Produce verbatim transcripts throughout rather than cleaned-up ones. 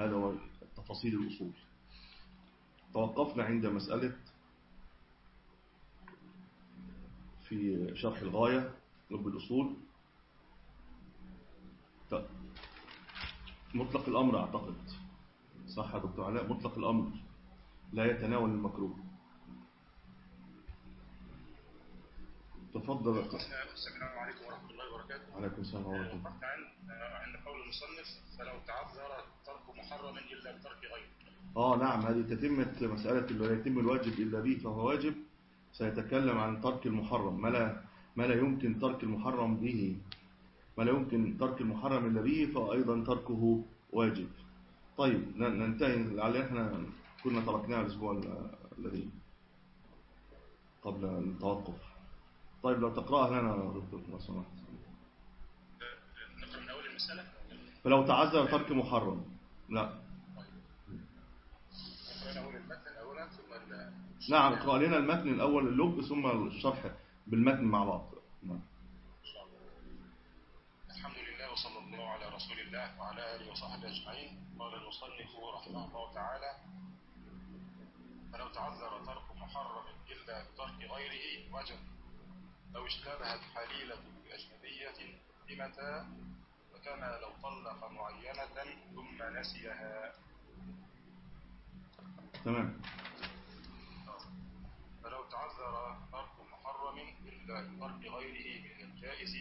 هذا هو تفاصيل الأصول. توقفنا عند مسألة في شرح الغاية لب الأصول مطلق الأمر، أعتقد صح يا دكتور علاء؟ مطلق الأمر لا يتناول المكروه. تفضل. السلام عليكم ورحمة الله وبركاته. عليكم السلام ورحمة الله. وقفت عند قول المصنف فلو تعذر ترك محرم إلا بترك غيره. آه نعم، هذه تتمة مسألة اللي لا يتم الواجب إلا به فهو واجب. سيتكلم عن ترك المحرم، ما لا, ما لا يمكن ترك المحرم به، ما لا يمكن ترك المحرم إلا به فأيضا تركه واجب. طيب ننتهي، لعل احنا كنا تركناها الأسبوع الذي قبل التوقف. طيب لو تقرأها لنا دكتور لو سمحت. نقرأ من أول المسألة. فلو تعذر ترك محرم. لا نقرأ أول المتن الأول ثم ال... نعم، اقرأ لنا المتن الأول اللب ثم الشرح بالمتن مع بعض. نعم. الحمد لله وصلى الله على رسول الله وعلى آله وصحبه أجمعين. قال المصنف رحمه الله تعالى: فلو تعذر ترك محرم إلا بترك غيره وجب، لو اشتبهت حليلة بأجنبية بمتى، وكما لو طلق معينة ثم نسيها. تمام. فلو تعذر ترك محرم إلا بترك غيره من الجائز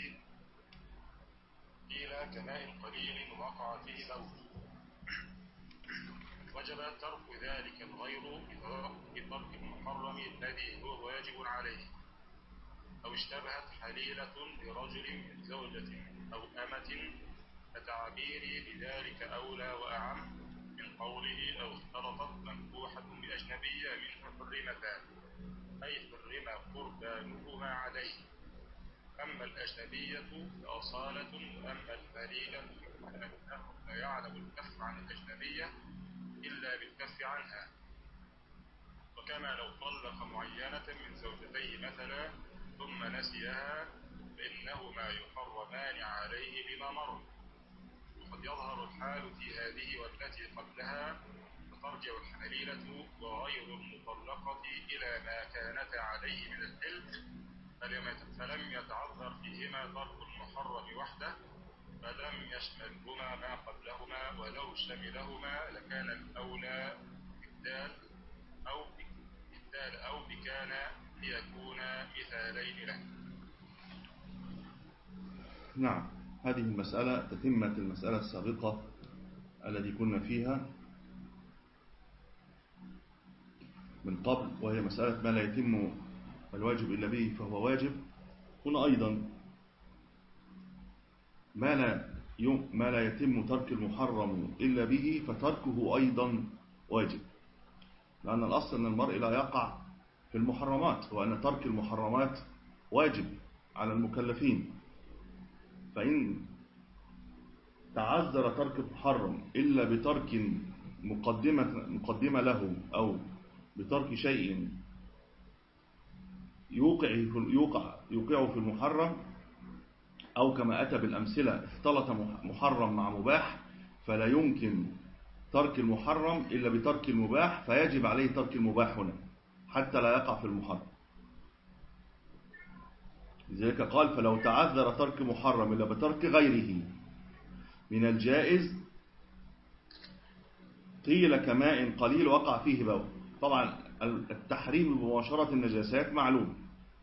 قيل كماء قليل وقع فيه بول، وجب ترك ذلك الغير بترك المحرم الذي هو واجب عليه. أو اشتبهت حليلة لرجل من زوجة أو أمة، فتعبيري بذلك أولى وأعم من قوله أو اختلطت منكوحة بأجنبية منه حرمتا، أي حرم قربانهما عليه. أما الأجنبية فأصالة، وأما الفليلة فإنه لا يعلم الكف عن الأجنبية إلا بالكف عنها. وكما لو طلق معينة من زوجتيه مثلا ثم نسيها فإنهما يحرمان عليه لما مر. وقد يظهر الحال في هذه والتي قبلها، فترجع الحليلة وغير المطلقة إلى ما كانتا عليه من الحل، فلم يتعذر فيهما ترك المحرم وحده، فلم يشملهما ما قبلهما، ولو شملهما لكان الأولى بالدال أو بالدال أو بكان ليكون مثالين له. نعم، هذه المسألة تتمة المسألة السابقة التي كنا فيها من قبل، وهي مسألة ما لا يتم الواجب إلا به فهو واجب. هنا أيضا ما لا ما لا يتم ترك المحرم إلا به فتركه أيضا واجب، لأن الأصل أن المرء لا يقع في المحرمات، وأن ترك المحرمات واجب على المكلفين. فإن تعذر ترك المحرم إلا بترك مقدمة, مقدمة له أو بترك شيء يوقع يوقع يوقعه في المحرم، أو كما أتى بالأمثلة اختلط محرم مع مباح، فلا يمكن ترك المحرم إلا بترك المباح، فيجب عليه ترك المباح هنا حتى لا يقع في المحرم. لذلك قال فلو تعذر ترك محرم إلا بترك غيره من الجائز قيل كماء قليل وقع فيه بول. طبعا التحريم بمباشرة النجاسات معلوم.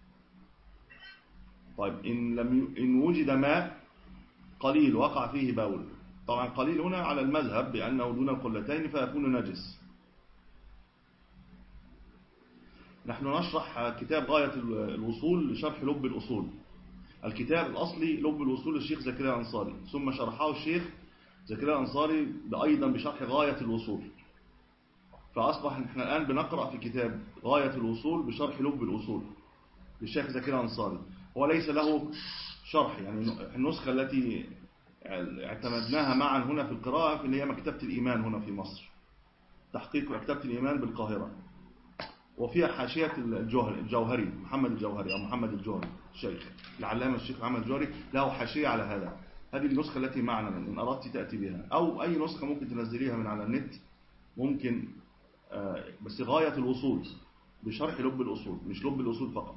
طيب إن, لم ي... إن وجد ماء قليل وقع فيه بول، طبعا قليل هنا على المذهب بأنه دون القلتين فيكون نجس. نحن نشرح كتاب غاية الوصول لشرح لب الأصول. الكتاب الأصلي لب الوصول للشيخ زكريا الأنصاري، ثم شرحه الشيخ زكريا الأنصاري أيضا بشرح غاية الوصول، فأصبح نحن الآن بنقرأ في كتاب غاية الوصول بشرح لب الأصول للشيخ زكريا الأنصاري. هو ليس له شرح، يعني النسخة التي اعتمدناها معا هنا في القراءة اللي هي مكتبة الإيمان هنا في مصر، تحقيق مكتبة الإيمان بالقاهرة، وفيها حاشية الجوهري محمد الجوهري أو محمد الجوهري الشيخ العلامة الشيخ محمد الجوهري له حاشية على هذا، هذه النسخة التي معنا، إن أردت تأتي بها، أو أي نسخة ممكن تنزليها من على النت ممكن، بس غاية الوصول بشرح لب الأصول، مش لب الأصول فقط.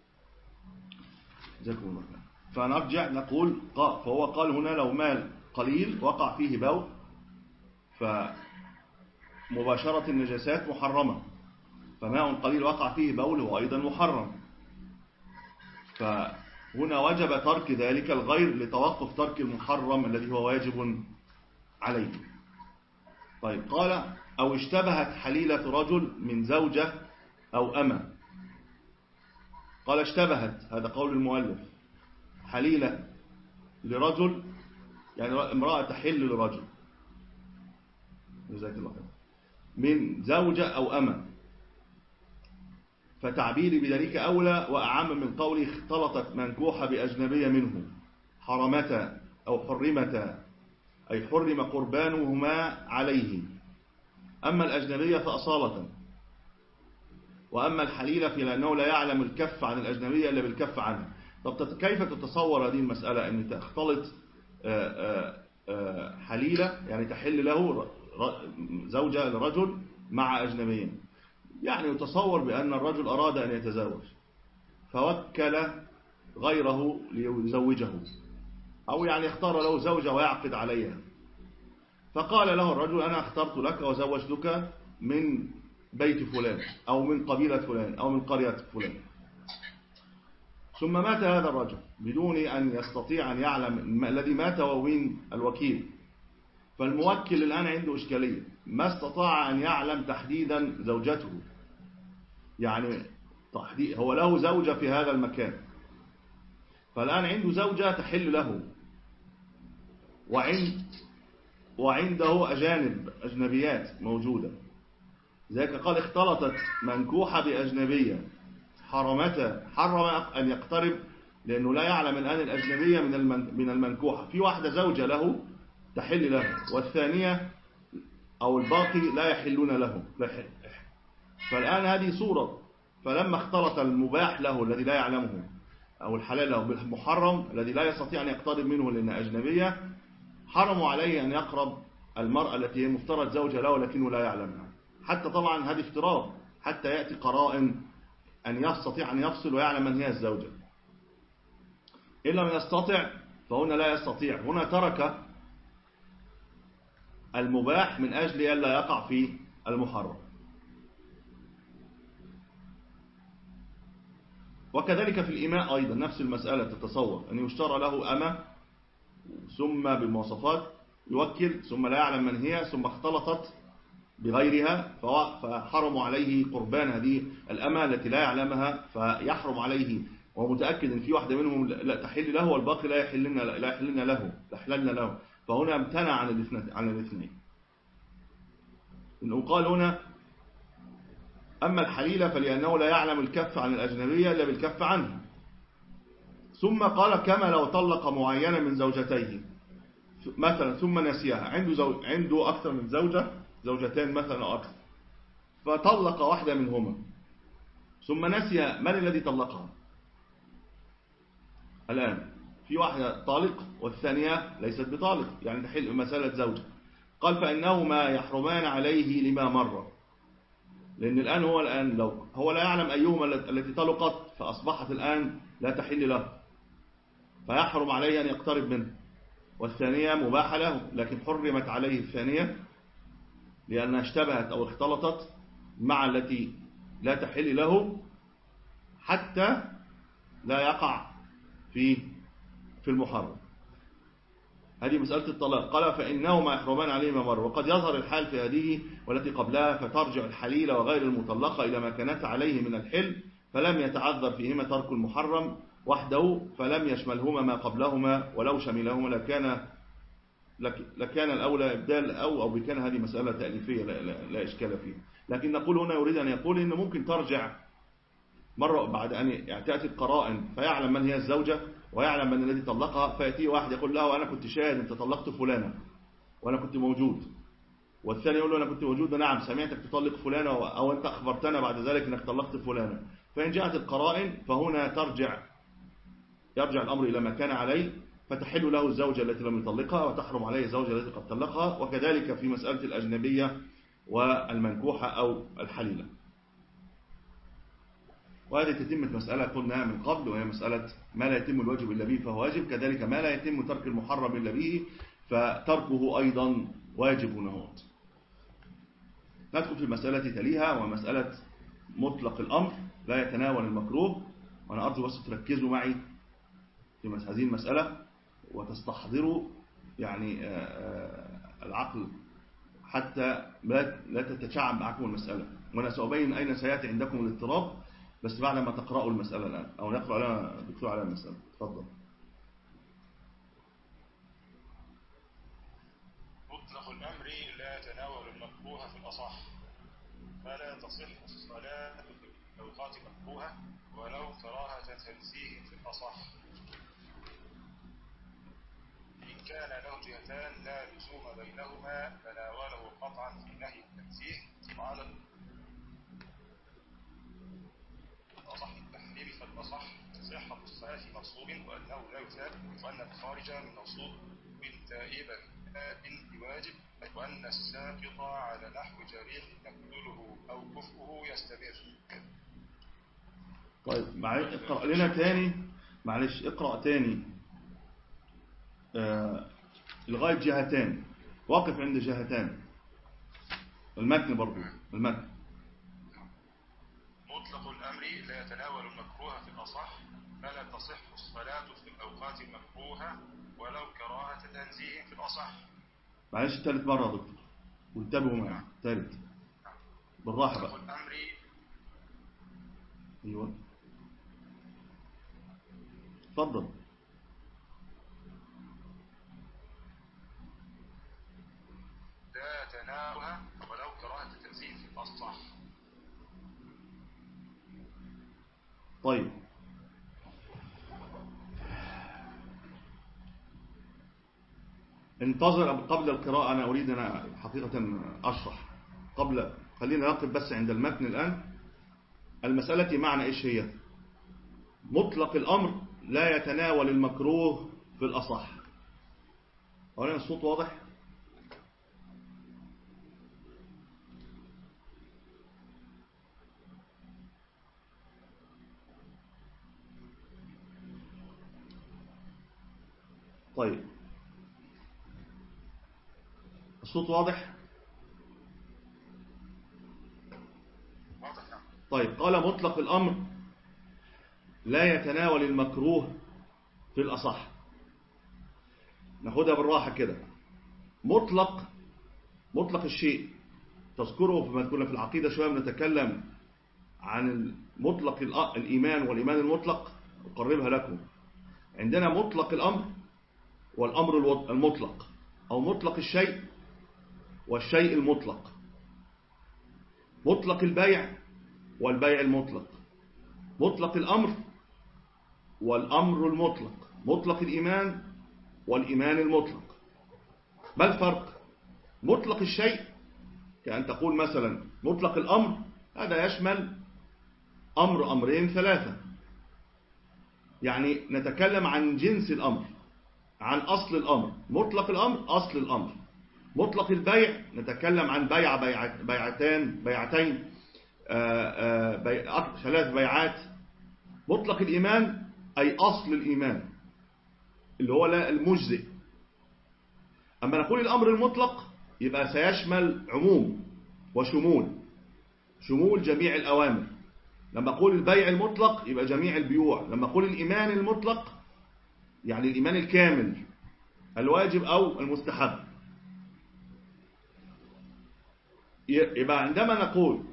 جزاكم الله خير. فنرجع نقول فهو قال هنا لو مال قليل وقع فيه بول فمباشرة النجاسات محرمة، فماء قليل وقع فيه بول هو أيضا محرم، فهنا وجب ترك ذلك الغير لتوقف ترك المحرم الذي هو واجب عليه. طيب قال أو اشتبهت حليلة رجل من زوجة أو أمة. قال اشتبهت، هذا قول المؤلف، حليلة لرجل يعني امرأة تحل لرجل، جزاك الله خير، من زوجة أو أمة، فتعبيري بذلك أولى وأعم من قوله اختلطت منكوحة بأجنبية منه حرمتا أو حرمتا، أي حرم قربانهما عليه. أما الأجنبية فأصالة، وأما الحليلة فلأنه لا يعلم الكف عن الأجنبية إلا بالكف عنها. طب كيف تتصور هذه المسألة أن تختلط حليلة يعني تحل له زوجة لرجل مع أجنبيين؟ يعني يتصور بأن الرجل أراد أن يتزوج فوكل غيره ليزوجه، أو يعني اختار له زوجة ويعقد عليها، فقال له الرجل أنا اخترت لك وزوجتك من بيت فلان أو من قبيلة فلان أو من قرية فلان. ثم مات هذا الرجل بدون أن يستطيع أن يعلم الذي مات ووين الوكيل، فالموكل الآن عنده إشكالية، ما استطاع أن يعلم تحديدا زوجته، يعني تحديد هو له زوجة في هذا المكان، فالآن عنده زوجة تحل له وعند وعنده أجانب أجنبيات موجودة، ذلك قال اختلطت منكوحة بأجنبية حرمتا، حرم أن يقترب لأنه لا يعلم الآن الأجنبية من المنكوحة، في واحدة زوجة له تحل له والثانية أو الباقي لا يحلون له، فالآن هذه صورة، فلما اختلط المباح له الذي لا يعلمه أو الحلال له بالمحرم الذي لا يستطيع أن يقترب منه لأنها أجنبية، حرموا عليه أن يقرب المرأة التي هي مفترض زوجة له ولكنه لا يعلمها، حتى طبعا هذه افتراض حتى يأتي قرائن أن يستطيع أن يفصل ويعلم من هي الزوجة. إن لم يستطع فهنا لا يستطيع، هنا ترك المباح من أجل ألا يقع في المحرم. وكذلك في الإماء أيضا نفس المسألة، تتصور أن يشترى له أمة ثم بالمواصفات يوكل ثم لا يعلم من هي ثم اختلطت بغيرها، فحرموا عليه قربان هذه الأمة التي لا يعلمها، فيحرم عليه ومتأكد أن في واحدة منهم لا تحل له والباقي لا يحلن لا يحلن له لا يحلن له، فهنا امتنع عن الاثنين عن الاثنين. إنه قال هنا أما الحليلة فلأنه لا يعلم الكف عن الأجنبية إلا بالكف عنها. ثم قال كما لو طلق معينة من زوجتيه مثلا ثم نسيها، عنده زوج عنده أكثر من زوجة، زوجتين مثلا أو أكثر، فطلق واحدة منهما ثم نسي من الذي طلقها. الآن في واحدة طالق والثانية ليست بطالق، يعني تحل مسألة زوجة. قال فإنهما يحرمان عليه لما مر، لأن الآن هو الآن لو هو لا يعلم أيهما التي طلقت فأصبحت الآن لا تحل له، فيحرم عليه أن يقترب منه، والثانية مباحة له لكن حرمت عليه الثانية لأنها اشتبهت أو اختلطت مع التي لا تحل له حتى لا يقع في في المحرم. هذه مسألة الطلاق. قال فإنهما يحرمان عليه ما مر، وقد يظهر الحال في هذه والتي قبلها، فترجع الحليلة وغير المطلقة إلى ما كانت عليه من الحل، فلم يتعذر فيهما ترك المحرم وحده، فلم يشملهما ما قبلهما، ولو شملهما لكان لكان الأولى إبدال أو أو بكان هذه مسألة تأليفية لا, لا, لا إشكال فيها. لكن نقول هنا يريد أن يقول إن ممكن ترجع مرة بعد أن تأتي القرائن فيعلم من هي الزوجة ويعلم من الذي طلقها، فيأتي واحد يقول له أنا كنت شاهد أنت طلقت فلانة وأنا كنت موجود، والثاني يقول له أنا كنت موجود نعم سمعتك تطلق فلانة أو أنت أخبرتنا بعد ذلك أنك طلقت فلانة. فإن جاءت القرائن فهنا ترجع يرجع الأمر إلى ما كان عليه، فتحل له الزوجة التي لم يطلقها وتحرم عليه الزوجة التي قد طلقها، وكذلك في مسألة الأجنبية والمنكوحة أو الحليلة. وهذه تتم مسألة قلنا من قبل، وهي مسألة ما لا يتم الواجب إلا به فهو واجب، كذلك ما لا يتم ترك المحرم إلا به فتركه أيضا واجب ونهوت. ندخل في المسألة تليها، ومسألة مطلق الأمر لا يتناول المكروه. وأنا أرجو بس تركزوا معي في هذه المسألة وتستحضروا يعني العقل حتى لا تتشعب معكم المسألة. وأنا سأبين أين سيأتي عندكم الاضطراب بس بعد ما تقرأوا المسألة الآن، أو نقرأ لنا دكتور على المسألة. تفضل. مطلق الأمر لا يتناول المكروه في الأصح، فلا تصح الصلاة في أوقات مكروهة ولو كراهة تنزيه في الأصح، إن كان له جهتان لا لزوم بينهما تناوله قطعا في نهي التنزيه وعلى الأصح التحريم. فالأصح صحة الصلاة في مغصوب وأنه لا يثاب، وأن الخارج من مغصوب تائبا بواجب، وأن الساقط على نحو جريح يقتله أو كفؤه يستمر. طيب معلش اقرأ لنا تاني، معلش اقرأ تاني آه لغاية جهتان، واقف عند جهتان المتن برضو المتن. مطلق الأمر لا يتناول المكروه في الأصح، فلا تصح الصلاة في الأوقات المكروهة ولو كراهة تنزيه في الأصح. معلش ثالث مرة يا دكتور وانتبهوا معي ثالث بالراحة بقى. الأمر ايوه اتفضل. لا تناولها ولو كراهة تنزيه في الأصح. طيب انتظر قبل القراءة، أنا أريد أنا حقيقة أشرح قبل، خلينا نقف بس عند المتن الآن. المسألة معنى إيش هي؟ مطلق الأمر لا يتناول المكروه في الأصح. أولا الصوت واضح؟ طيب الصوت واضح؟ طيب قال مطلق الأمر لا يتناول المكروه في الأصح. ناخدها بالراحة كده. مطلق مطلق الشيء تذكره فيما كنا في العقيدة شوية بنتكلم عن مطلق الإيمان والإيمان المطلق، أقربها لكم. عندنا مطلق الأمر والأمر المطلق، أو مطلق الشيء والشيء المطلق، مطلق البيع والبيع المطلق، مطلق الأمر والأمر المطلق، مطلق الإيمان والإيمان المطلق. ما الفرق؟ مطلق الشيء كأن تقول مثلا مطلق الأمر، هذا يشمل أمر أمرين ثلاثة، يعني نتكلم عن جنس الأمر، عن أصل الأمر. مطلق الأمر أصل الأمر. مطلق البيع نتكلم عن بيع بيعتان بيعتين بيع ثلاث بيعات. مطلق الإيمان أي أصل الإيمان اللي هو المجزئ. أما نقول الأمر المطلق يبقى سيشمل عموم وشمول، شمول جميع الأوامر. لما أقول البيع المطلق يبقى جميع البيوع. لما أقول الإيمان المطلق يعني الإيمان الكامل الواجب أو المستحب. يبقى عندما نقول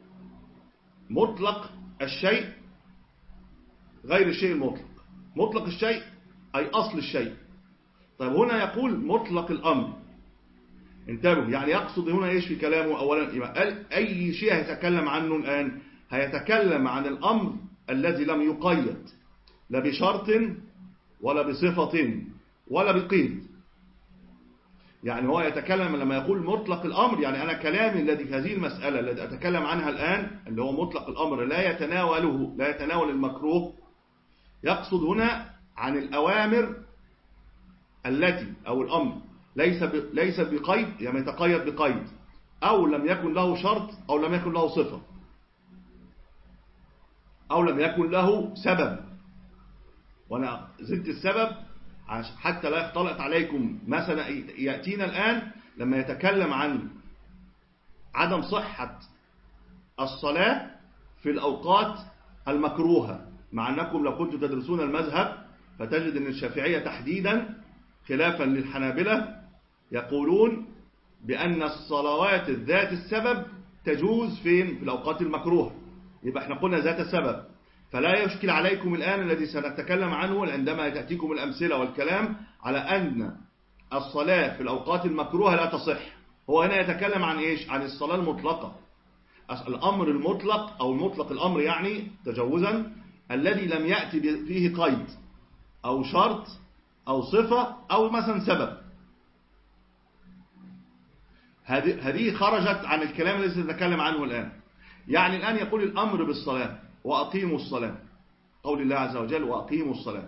مطلق الشيء غير الشيء المطلق، مطلق الشيء أي أصل الشيء. طيب هنا يقول مطلق الأمر، انتبهوا، يعني يقصد هنا إيش في كلامه؟ أولا يبقى أي شيء هيتكلم عنه الآن هيتكلم عن الأمر الذي لم يقيد لا بشرط ولا بصفة ولا بقيد. يعني هو يتكلم لما يقول مطلق الأمر، يعني أنا كلامي الذي في هذه المسألة التي أتكلم عنها الآن اللي هو مطلق الأمر لا يتناوله لا يتناول المكروه، يقصد هنا عن الأوامر التي أو الأمر ليس ليس بقيد، يعني يتقيد بقيد، أو لم يكن له شرط، أو لم يكن له صفة، أو لم يكن له سبب. وأنا زدت السبب حتى لا يختلط عليكم. مثلا يأتينا الآن لما يتكلم عن عدم صحة الصلاة في الأوقات المكروهة، مع أنكم لو كنتم تدرسون المذهب فتجد أن الشافعية تحديدا خلافا للحنابلة يقولون بأن الصلوات ذات السبب تجوز فين؟ في الأوقات المكروهة. يبقى احنا قلنا ذات السبب، فلا يشكل عليكم الآن الذي سنتكلم عنه عندما تأتيكم الأمثلة والكلام على أن الصلاة في الأوقات المكروهة لا تصح. هو هنا يتكلم عن إيش؟ عن الصلاة المطلقة، الأمر المطلق أو المطلق الأمر يعني تجوزا، الذي لم يأتي فيه قيد أو شرط أو صفة أو مثلا سبب. هذه خرجت عن الكلام الذي سنتكلم عنه الآن. يعني الآن يقول الأمر بالصلاة وأقيموا الصلاة، قول الله عز وجل وأقيموا الصلاة،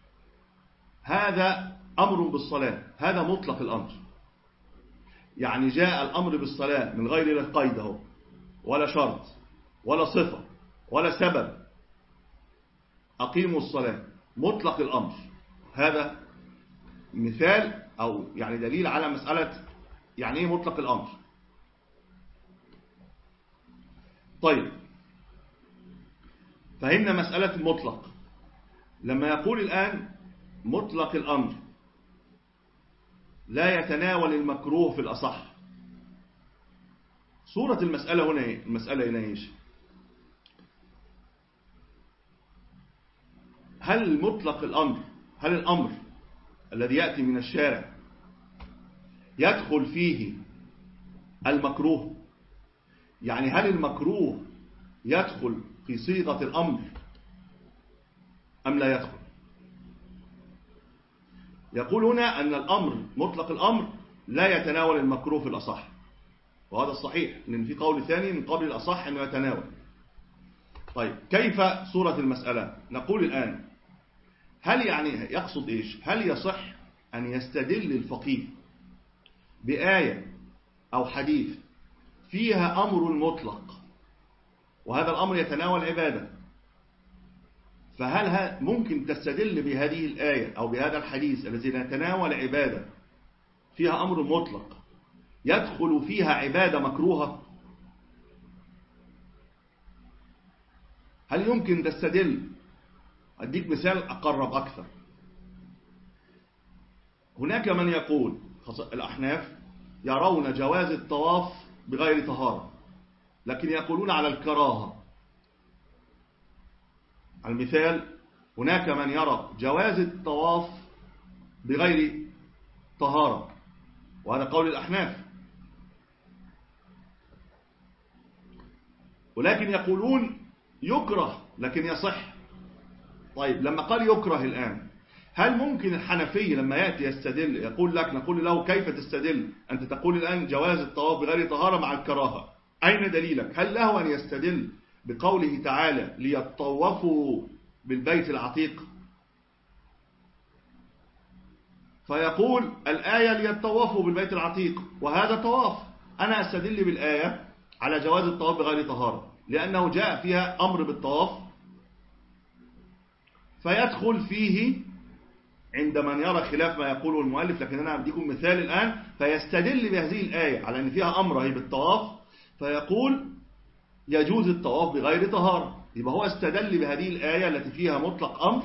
هذا أمر بالصلاة، هذا مطلق الأمر. يعني جاء الأمر بالصلاة من غير قيد اهو، ولا شرط ولا صفة ولا سبب. أقيموا الصلاة مطلق الأمر، هذا مثال أو يعني دليل على مسألة يعني إيه مطلق الأمر. طيب فهمنا مسألة المطلق. لما يقول الآن مطلق الأمر لا يتناول المكروه في الأصح، صورة المسألة هنا إيه؟ المسألة هنا إيش؟ هل مطلق الأمر، هل الأمر الذي يأتي من الشارع يدخل فيه المكروه؟ يعني هل المكروه يدخل في صيغة الأمر أم لا يدخل؟ يقول هنا أن الأمر مطلق الأمر لا يتناول المكروه في الأصح، وهذا الصحيح لأن في قول ثاني من قبل الأصح أنه يتناول. طيب كيف صورة المسألة؟ نقول الآن هل يعني يقصد إيش؟ هل يصح أن يستدل الفقيه بآية أو حديث فيها أمر مطلق وهذا الأمر يتناول عبادة، فهل ممكن تستدل بهذه الآية أو بهذا الحديث الذي يتناول عبادة فيها أمر مطلق يدخل فيها عبادة مكروهة؟ هل يمكن تستدل؟ أديك مثال أقرب أكثر. هناك من يقول الأحناف يرون جواز الطواف بغير طهارة، لكن يقولون على الكراهة. المثال هناك من يرى جواز الطواف بغير طهارة، وهذا قول الأحناف، ولكن يقولون يكره لكن يصح. طيب لما قال يكره الآن، هل ممكن الحنفي لما يأتي يستدل يقول لك، نقول له كيف تستدل؟ أنت تقول الآن جواز الطواف بغير طهارة مع الكراهة، أين دليلك؟ هل له أن يستدل بقوله تعالى ليطوفوا بالبيت العتيق؟ فيقول الآية ليطوفوا بالبيت العتيق وهذا طواف، أنا أستدل بالآية على جواز الطواف بغير طهارة لأنه جاء فيها أمر بالطواف، فيدخل فيه عند من يرى خلاف ما يقوله المؤلف. لكن أنا أديكم مثال الآن، فيستدل بهذه الآية على أن فيها أمر هي بالطواف، فيقول يجوز الطواف بغير طهارة. يبقى هو استدل بهذه الآية التي فيها مطلق أمر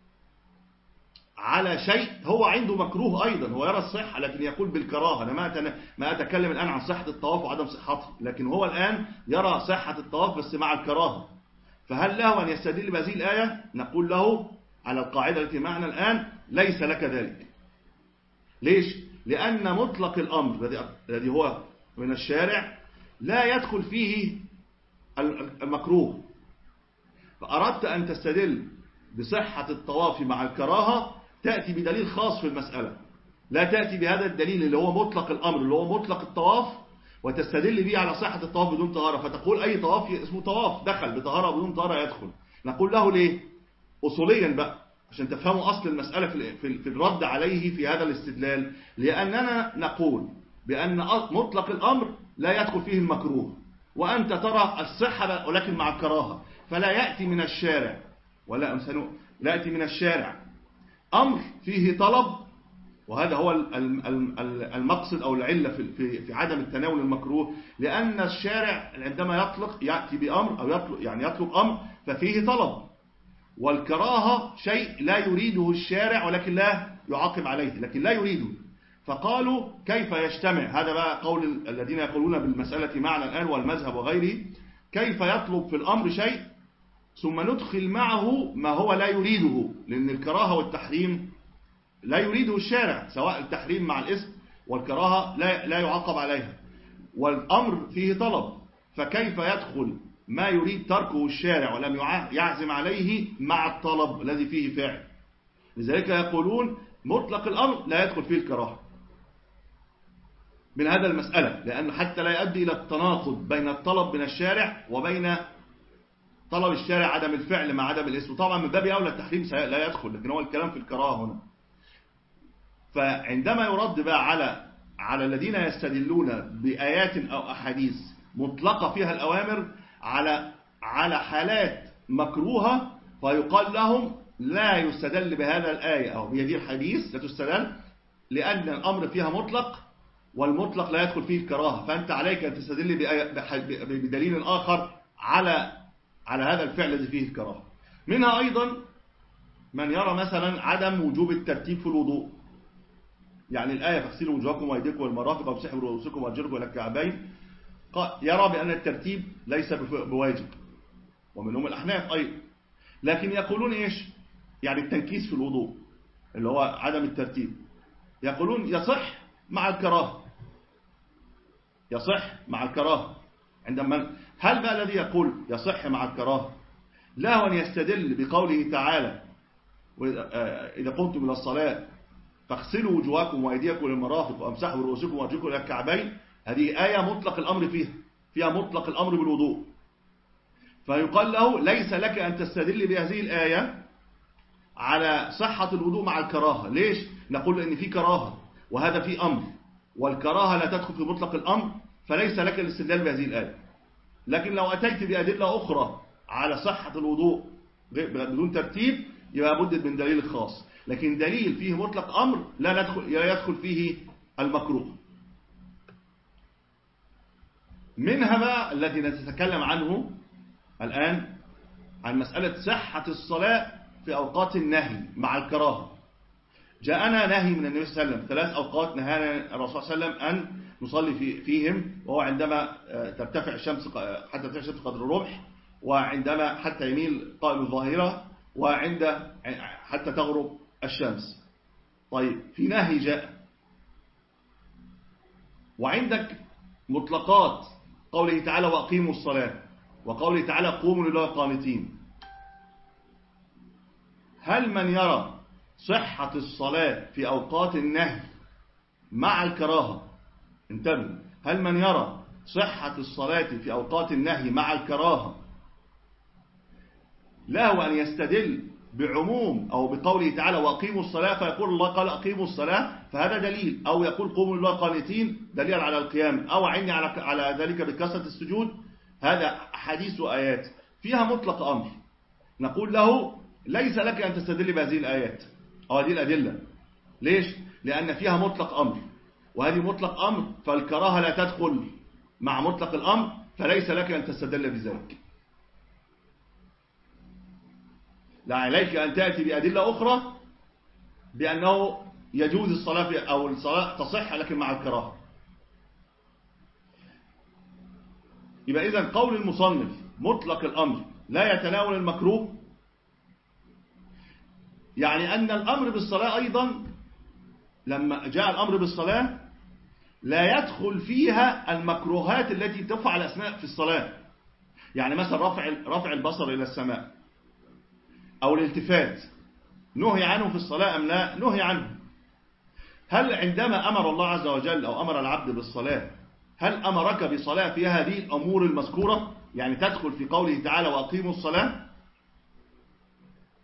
على شيء هو عنده مكروه أيضا، هو يرى الصحة لكن يقول بالكراهة. أنا ما أتكلم الآن عن صحة الطواف وعدم صحته، لكن هو الآن يرى صحة الطواف بس مع الكراهة. فهل له أن يستدل بهذه الآية؟ نقول له على القاعدة التي معنا الآن ليس لك ذلك. ليش؟ لأن مطلق الأمر الذي هو من الشارع لا يدخل فيه المكروه، فأردت أن تستدل بصحة الطواف مع الكراهة تأتي بدليل خاص في المسألة، لا تأتي بهذا الدليل اللي هو مطلق الأمر اللي هو مطلق الطواف وتستدل به على صحة الطواف بدون طهارة، فتقول أي طواف اسمه طواف دخل بطهارة بدون طهارة يدخل. نقول له ليه؟ أصوليا بقى عشان تفهموا أصل المسألة في في الرد عليه في هذا الاستدلال. لأننا نقول بأن مطلق الأمر لا يدخل فيه المكروه، وأنت ترى الصحة ولكن مع الكراهة، فلا يأتي من الشارع ولا أمثله لا يأتي من الشارع أمر فيه طلب، وهذا هو المقصد أو العلة في في عدم التناول المكروه، لأن الشارع عندما يطلق يأتي بأمر أو يطلق يعني يطلب أمر ففيه طلب، والكراهة شيء لا يريده الشارع ولكن لا يعاقب عليه، لكن لا يريده. فقالوا كيف يجتمع، هذا بقى قول الذين يقولون بالمسألة معنى الآن والمذهب وغيره، كيف يطلب في الأمر شيء ثم ندخل معه ما هو لا يريده، لأن الكراهة والتحريم لا يريده الشارع، سواء التحريم مع الاسم والكراهة لا لا يعاقب عليها، والأمر فيه طلب، فكيف يدخل ما يريد تركه الشارع ولم يعزم عليه مع الطلب الذي فيه فعل؟ لذلك يقولون مطلق الأمر لا يدخل فيه الكراهة من هذا المسألة، لأن حتى لا يؤدي إلى التناقض بين الطلب من الشارع وبين طلب الشارع عدم الفعل مع عدم الاسم. طبعا من باب أولى التحريم لا يدخل، لكن هو الكلام في الكراهة هنا. فعندما يرد بقى على على الذين يستدلون بآيات أو أحاديث مطلقة فيها الأوامر على على حالات مكروهة، فيقال لهم لا يستدل بهذا الآية أو بهذه الحديث، لا تستدل، لأن الأمر فيها مطلق والمطلق لا يدخل فيه الكراهة، فأنت عليك أن تستدل بدليل آخر على على هذا الفعل الذي فيه الكراهة. منها أيضا من يرى مثلا عدم وجوب الترتيب في الوضوء، يعني الآية فاغسلوا وجوهكم وأيديكم والمرافق وامسحوا برؤوسكم وأرجلكم إلى الكعبين، يرى بأن الترتيب ليس بواجب، ومنهم الأحناف أيضا، لكن يقولون إيش؟ يعني التنكيس في الوضوء اللي هو عدم الترتيب، يقولون يصح مع الكراهة، يصح مع الكراهة. عندما هل بقى الذي يقول يصح مع الكراهة له أن يستدل بقوله تعالى إذا قمتم إلى الصلاة فاغسلوا وجوهكم وأيديكم للمرافق وامسحوا برؤوسكم وأرجلكم إلى الكعبين، هذه آية مطلق الأمر فيها فيها مطلق الأمر بالوضوء، فيقال له ليس لك أن تستدل بهذه الآية على صحة الوضوء مع الكراهة. ليش؟ نقول إن في كراهة وهذا في أمر، والكراهة لا تدخل في مطلق الأمر، فليس لك الاستدلال بهذه الآية. لكن لو أتيت بأدلة أخرى على صحة الوضوء بدون ترتيب يبقى بدد من دليل خاص، لكن دليل فيه مطلق أمر لا ندخل لا يدخل فيه المكروه. منها بقى الذي نتكلم عنه الآن عن مسألة صحة الصلاة في أوقات النهي مع الكراهة. جاءنا نهي من النبي صلى الله عليه وسلم ثلاث أوقات نهانا الرسول صلى الله عليه وسلم أن نصلي في فيهم، وهو عندما ترتفع الشمس حتى ترتفع الشمس قدر الرمح، وعندما حتى يميل قائم الظاهرة، وعند حتى تغرب الشمس. طيب في نهي جاء، وعندك مطلقات قوله تعالى وأقيموا الصلاة، وقوله تعالى قوموا لله قانتين. هل من يرى صحة الصلاة في أوقات النهي مع الكراهة، انتبهوا، هل من يرى صحة الصلاة في أوقات النهي مع الكراهة له أن يستدل بعموم أو بقوله تعالى وأقيموا الصلاة فيقول الله قال أقيموا الصلاة فهذا دليل، أو يقول قوموا لله قانتين دليل على القيام، أو عيني على على ذلك بكثرة السجود، هذا حديث وآيات فيها مطلق أمر، نقول له ليس لك أن تستدل بهذه الآيات أو هذه الأدلة. ليش؟ لأن فيها مطلق أمر، وهذه مطلق أمر فالكراهة لا تدخل مع مطلق الأمر، فليس لك أن تستدل بذلك. لا عليك أن تأتي بأدلة أخرى بأنه يجوز الصلاة أو الصلاة تصح لكن مع الكراهة. يبقى إذن قول المصنف مطلق الأمر لا يتناول المكروه، يعني أن الأمر بالصلاة أيضا لما جاء الأمر بالصلاة لا يدخل فيها المكروهات التي تفعل أثناء في الصلاة، يعني مثلا رفع رفع البصر إلى السماء أو الالتفات نهي عنه في الصلاة أم لا؟ نهي عنه. هل عندما أمر الله عز وجل أو أمر العبد بالصلاة هل أمرك بصلاة في هذه الأمور المذكورة؟ يعني تدخل في قوله تعالى وأقيموا الصلاة؟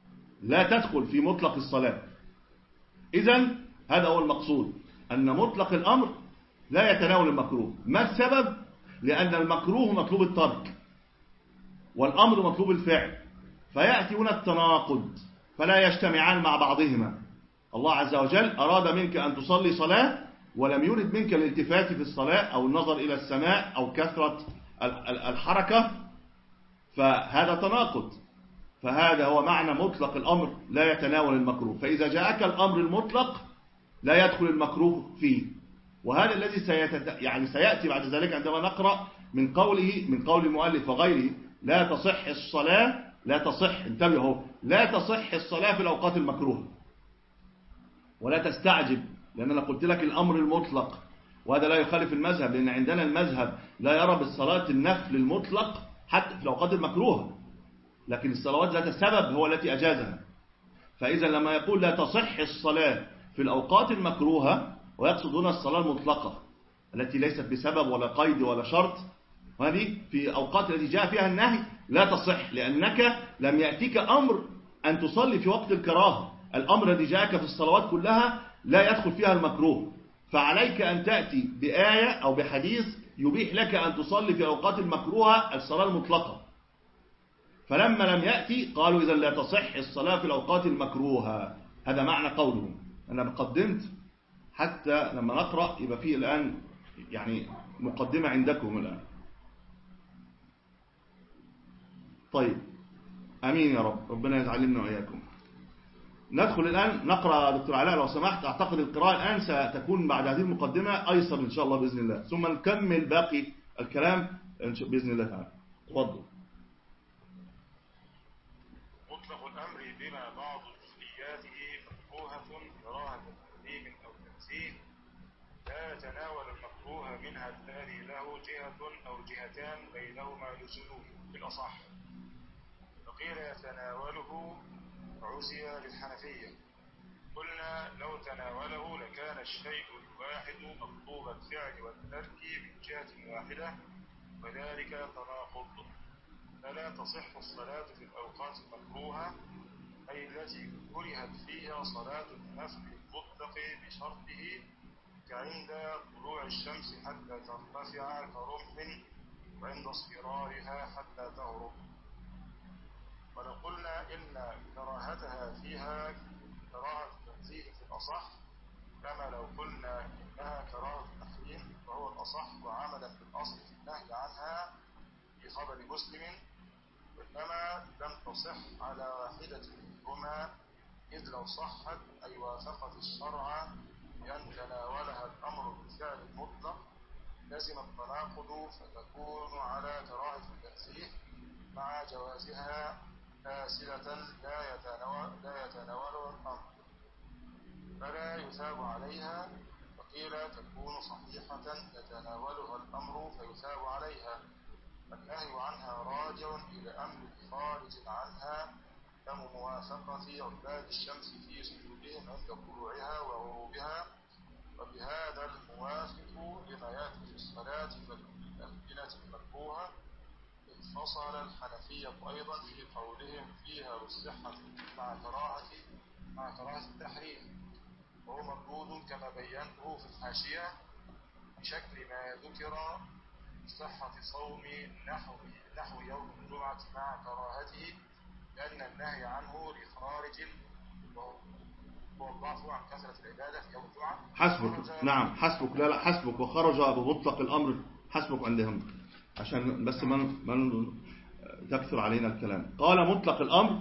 لا تدخل في مطلق الصلاة. إذن هذا هو المقصود، أن مطلق الأمر لا يتناول المكروه. ما السبب؟ لأن المكروه مطلوب الترك والأمر مطلوب الفعل، فيأتي هنا التناقض فلا يجتمعان مع بعضهما. الله عز وجل أراد منك أن تصلي صلاة ولم يرد منك الالتفات في الصلاة أو النظر إلى السماء أو كثرة الحركة، فهذا تناقض. فهذا هو معنى مطلق الأمر لا يتناول المكروه. فإذا جاءك الأمر المطلق لا يدخل المكروه فيه، وهذا الذي سيتت... يعني سيأتي بعد ذلك عندما نقرأ من قوله من قول المؤلف وغيره: لا تصح الصلاة لا تصح انتبهوا لا تصح الصلاة في الأوقات المكروهة. ولا تستعجب، لأن أنا قلت لك الأمر المطلق، وهذا لا يخالف المذهب، لأن عندنا المذهب لا يرى بالصلاة النفل المطلق حتى في الأوقات المكروهة، لكن الصلوات ذات السبب هو التي أجازها. فإذا لما يقول لا تصح الصلاة في الأوقات المكروهة، ويقصد هنا الصلاة المطلقة التي ليست بسبب ولا قيد ولا شرط، وهذه في أوقات التي جاء فيها النهي لا تصح، لأنك لم يأتيك أمر أن تصلي في وقت الكراهة. الأمر الذي جاءك في الصلوات كلها لا يدخل فيها المكروه، فعليك أن تأتي بآية أو بحديث يبيح لك أن تصلي في أوقات المكروهة الصلاة المطلقة. فلما لم يأتي قالوا إذا لا تصح الصلاة في الأوقات المكروهة. هذا معنى قوله. أنا قدمت حتى لما نقرأ يبقى فيه الآن يعني مقدمة عندكم الآن. طيب أمين يا رب، ربنا يجعلنا وإياكم. ندخل الآن نقرأ دكتور علاء لو سمحت. أعتقد القراءة الآن ستكون بعد هذه المقدمة أيسر إن شاء الله بإذن الله، ثم نكمل باقي الكلام بإذن الله تعالى. تفضل. مطلق الأمر بما بعض جزئياته مكروهة كراهة تحريم أو تنزيه لا يتناول المكروه منها الذي له جهة أو جهتان بينهما لزوم بالأصح. فقيل يتناوله عزي للحنفية. قلنا لو تناوله لكان الشيء الواحد مطلوب الفعل والترك من جهة واحدة، وذلك تناقض. فلا تصح الصلاة في الأوقات المكروهة، أي التي كرهت فيها صلاة النفل المطلق بشرطه، كعند طلوع الشمس حتى ترتفع كرمح، وعند اصفرارها حتى تغرب. ولو قلنا إن كراهتها فيها كراهة تنزيه في الأصح، كما لو قلنا إنها كراهة تحريم فهو الأصح، وعملا بالأصل في النهي عنها في خبر مسلم، وإنما لم تصح على واحدة منهما، إذ لو صحت أي وافقت الشرع بأن تناولها الأمر بالفعل المطلق لزم التناقض، فتكون على كراهة التنزيه مع جوازها فاسدة لا يتناول لا يتناولها الأمر، فلا يثاب عليها. وقيل تكون صحيحة يتناولها الأمر فيثاب عليها. النهي عنها راجع إلى أمر خارج عنها، كموافقة عباد الشمس في سجودهم عند طلوعها وغروبها. وبهذا الموافق لما يأتي في الصلاة فالأمكنة المكروهة. فصل الحنفية أيضا في قولهم فيها بالصحة مع كراهة مع كراهة التحريم، وهو مردود كما بينته في الحاشية بشكل ما ذكر صحة صوم نحو نحو يوم الجمعة مع كراهته، لأن النهي عنه لخارج وهو الضعف عن كثرة العبادة في يوم الجمعة. حسبك. نعم حسبك. لا لا حسبك. وخرج بمطلق الأمر حسبك عندهم، عشان بس ما من تكثر علينا الكلام. قال مطلق الأمر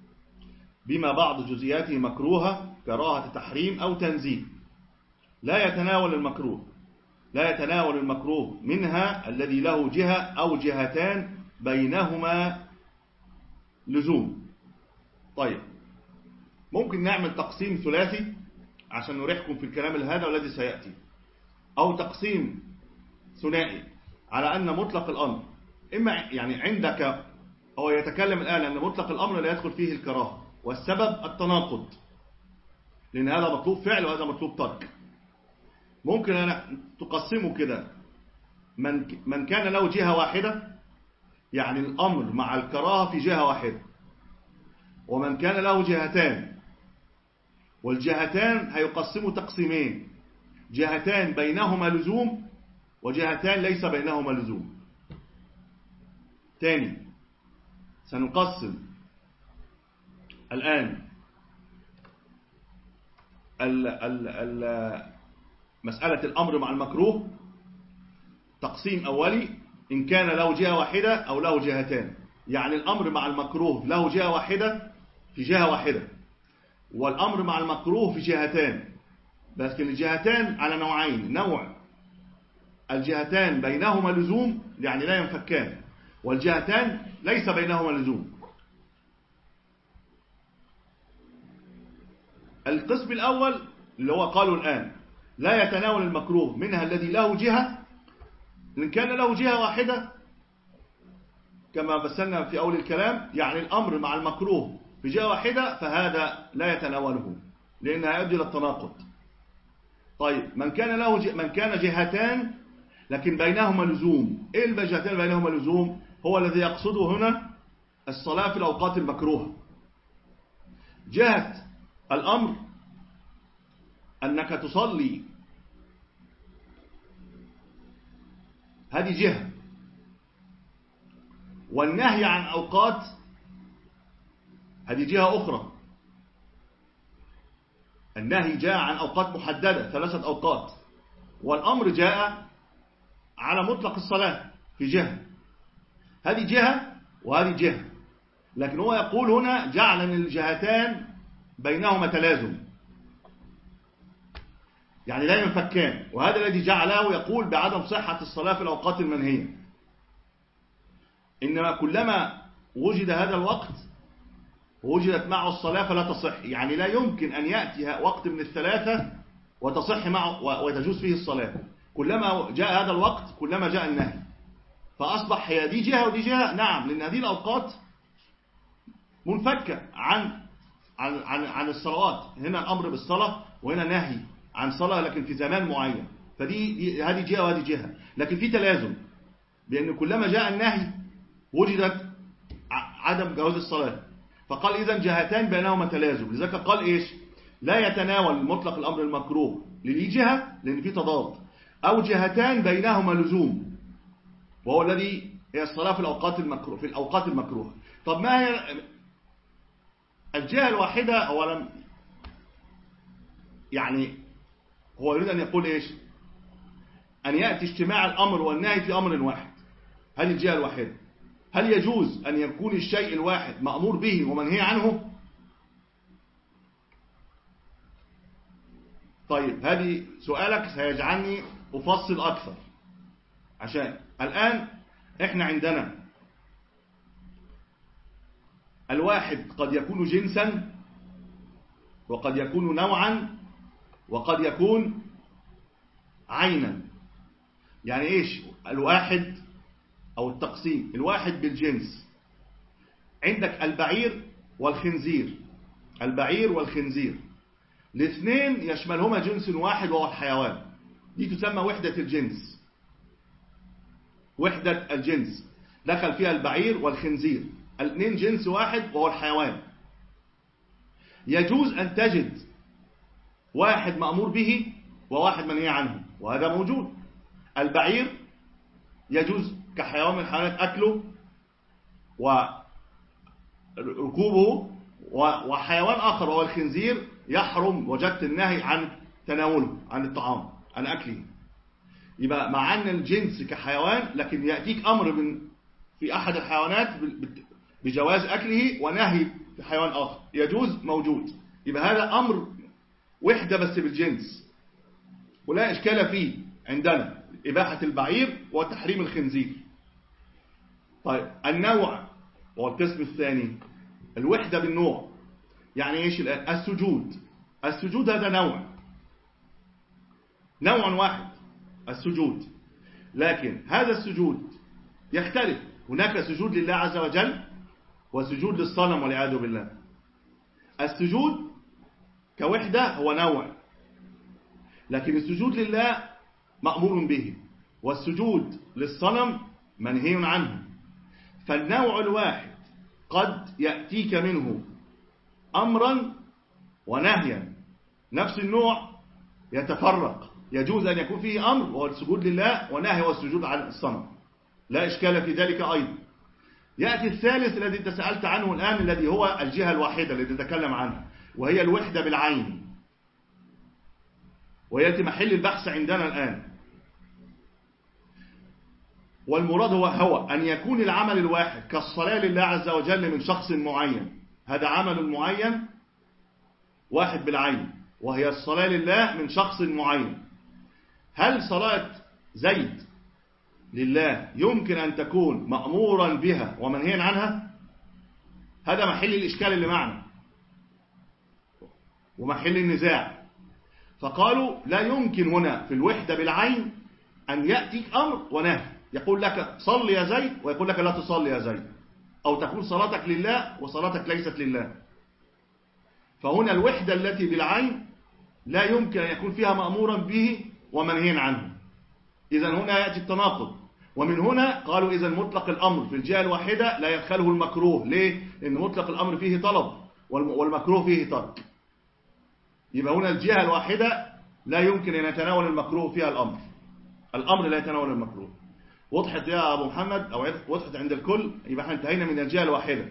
بما بعض جزئياته مكروهة كراهة تحريم أو تنزيه لا يتناول المكروه لا يتناول المكروه منها الذي له جهة أو جهتان بينهما لزوم. طيب ممكن نعمل تقسيم ثلاثي عشان نريحكم في الكلام هذا والذي سيأتي، أو تقسيم ثنائي على أن مطلق الأمر إما يعني عندك هو يتكلم الآن أن مطلق الأمر لا يدخل فيه الكراهة، والسبب التناقض، لأن هذا مطلوب فعل وهذا مطلوب ترك. ممكن أنا تقسمه كده، من من كان له جهة واحدة، يعني الأمر مع الكراهة في جهة واحدة، ومن كان له جهتان. والجهتان هيقسموا تقسيمين: جهتان بينهما لزوم وجهتان ليس بينهما لزوم. تاني سنقسم الآن ال ال ال مسألة الأمر مع المكروه تقسيم أولي: إن كان له جهة واحدة أو له جهتان. يعني الأمر مع المكروه له جهة واحدة في جهة واحدة، والأمر مع المكروه في جهتان، لكن الجهتان على نوعين: نوع الجهتان بينهما لزوم يعني لا ينفكان، والجهتان ليس بينهما لزوم. القسم الأول اللي هو قالوا الآن لا يتناول المكروه منها الذي له جهة، إن كان له جهة واحدة كما بسلنا في أول الكلام، يعني الأمر مع المكروه في جهة واحدة فهذا لا يتناوله لأنها يؤدي إلى التناقض. طيب من كان له ج... من كان جهتان لكن بينهما لزوم. إيه الجهتان بينهما لزوم؟ هو الذي يقصده هنا الصلاة في الأوقات المكروهة. جهة الأمر أنك تصلي، هذه جهة، والنهي عن أوقات هذه جهة أخرى. النهي جاء عن أوقات محددة ثلاثة أوقات، والأمر جاء على مطلق الصلاة في جهة. هذه جهة وهذه جهة، لكن هو يقول هنا جعل الجهتان بينهما تلازم يعني لا ينفكان، وهذا الذي جعله يقول بعدم صحة الصلاة في الأوقات المنهية. إنما كلما وجد هذا الوقت ووجدت معه الصلاة فلا تصح، يعني لا يمكن أن يأتي وقت من الثلاثة وتصح معه وتجوز فيه الصلاة. كلما جاء هذا الوقت كلما جاء النهي، فأصبح هي دي جهة ودي جهة. نعم، لأن هذه الأوقات منفكة عن عن عن, عن الصلوات. هنا الأمر بالصلاة وهنا نهي عن صلاة لكن في زمان معين، فدي هذه جهة وهذه جهة، لكن في تلازم، لأن كلما جاء النهي وجدت عدم جواز الصلاة، فقال إذن جهتان بينهما تلازم. لذلك قال إيش؟ لا يتناول مطلق الأمر المكروه للي جهة لأن في تضاد، أو جهتان بينهما لزوم، وهو الذي هي الصلاة في الأوقات المكروه في الأوقات المكروهة. طب ما هي الجهة الواحدة؟ أولا يعني هو يريد أن يقول إيش؟ أن يأتي اجتماع الأمر والنهي في أمر واحد. هذه الجهة الواحدة. هل يجوز أن يكون الشيء الواحد مأمور به ومنهي عنه؟ طيب هذه سؤالك سيجعلني أفصل أكثر، عشان الآن إحنا عندنا الواحد قد يكون جنسا، وقد يكون نوعا، وقد يكون عينا. يعني إيش الواحد أو التقسيم؟ الواحد بالجنس، عندك البعير والخنزير. البعير والخنزير الاثنين يشملهما جنس واحد وهو الحيوان، دي تسمى وحدة الجنس. وحدة الجنس دخل فيها البعير والخنزير، الاثنين جنس واحد وهو الحيوان. يجوز أن تجد واحد مأمور به وواحد منهي عنه، وهذا موجود. البعير يجوز كحيوان من الحيوانات أكله وركوبه، وحيوان آخر وهو الخنزير يحرم، وجدت النهي عن تناوله، عن الطعام، عن أكله. يبقى مع أن الجنس كحيوان، لكن يأتيك أمر من في أحد الحيوانات بجواز أكله ونهي في حيوان آخر، يجوز موجود. يبقى هذا أمر وحدة بس بالجنس، ولا إشكال فيه عندنا إباحة البعير وتحريم الخنزير. طيب النوع هو القسم الثاني، الوحدة بالنوع. يعني إيش الآن؟ السجود. السجود هذا نوع نوع واحد السجود، لكن هذا السجود يختلف. هناك سجود لله عز وجل وسجود للصنم والعياذ بالله. السجود كوحدة هو نوع، لكن السجود لله مأمور به، والسجود للصنم منهي عنه. فالنوع الواحد قد يأتيك منه أمرا ونهيا، نفس النوع يتفرق، يجوز أن يكون فيه أمر وهو السجود لله ونهي هو السجود على الصنم، لا إشكال في ذلك أيضا. يأتي الثالث الذي انت سألت عنه الآن، الذي هو الجهة الواحدة التي نتكلم عنها، وهي الوحدة بالعين، ويأتي محل البحث عندنا الآن. والمراد هو, هو أن يكون العمل الواحد كالصلاة لله عز وجل من شخص معين، هذا عمل معين واحد بالعين، وهي الصلاة لله من شخص معين. هل صلاة زيد لله يمكن أن تكون مأمورا بها ومنهيا عنها؟ هذا محل الإشكال اللي معنا ومحل النزاع. فقالوا لا يمكن هنا في الوحدة بالعين أن يأتيك أمر ونهي، يقول لك صل يا زيد ويقول لك لا تصلي يا زيد، أو تكون صلاتك لله وصلاتك ليست لله. فهنا الوحدة التي بالعين لا يمكن أن يكون فيها مأمورا به ومنهيا عنه، إذا هنا يأتي التناقض. ومن هنا قالوا إذا مطلق الأمر في الجهة الواحدة لا يدخله المكروه. ليه؟ لأن مطلق الأمر فيه طلب والمكروه فيه ترك. يبقى هنا الجهة الواحدة لا يمكن أن يتناول المكروه فيها الأمر، الأمر لا يتناول المكروه. وضحت يا أبو محمد أو وضحت عند الكل؟ يبقى احنا انتهينا من الجهة الواحدة.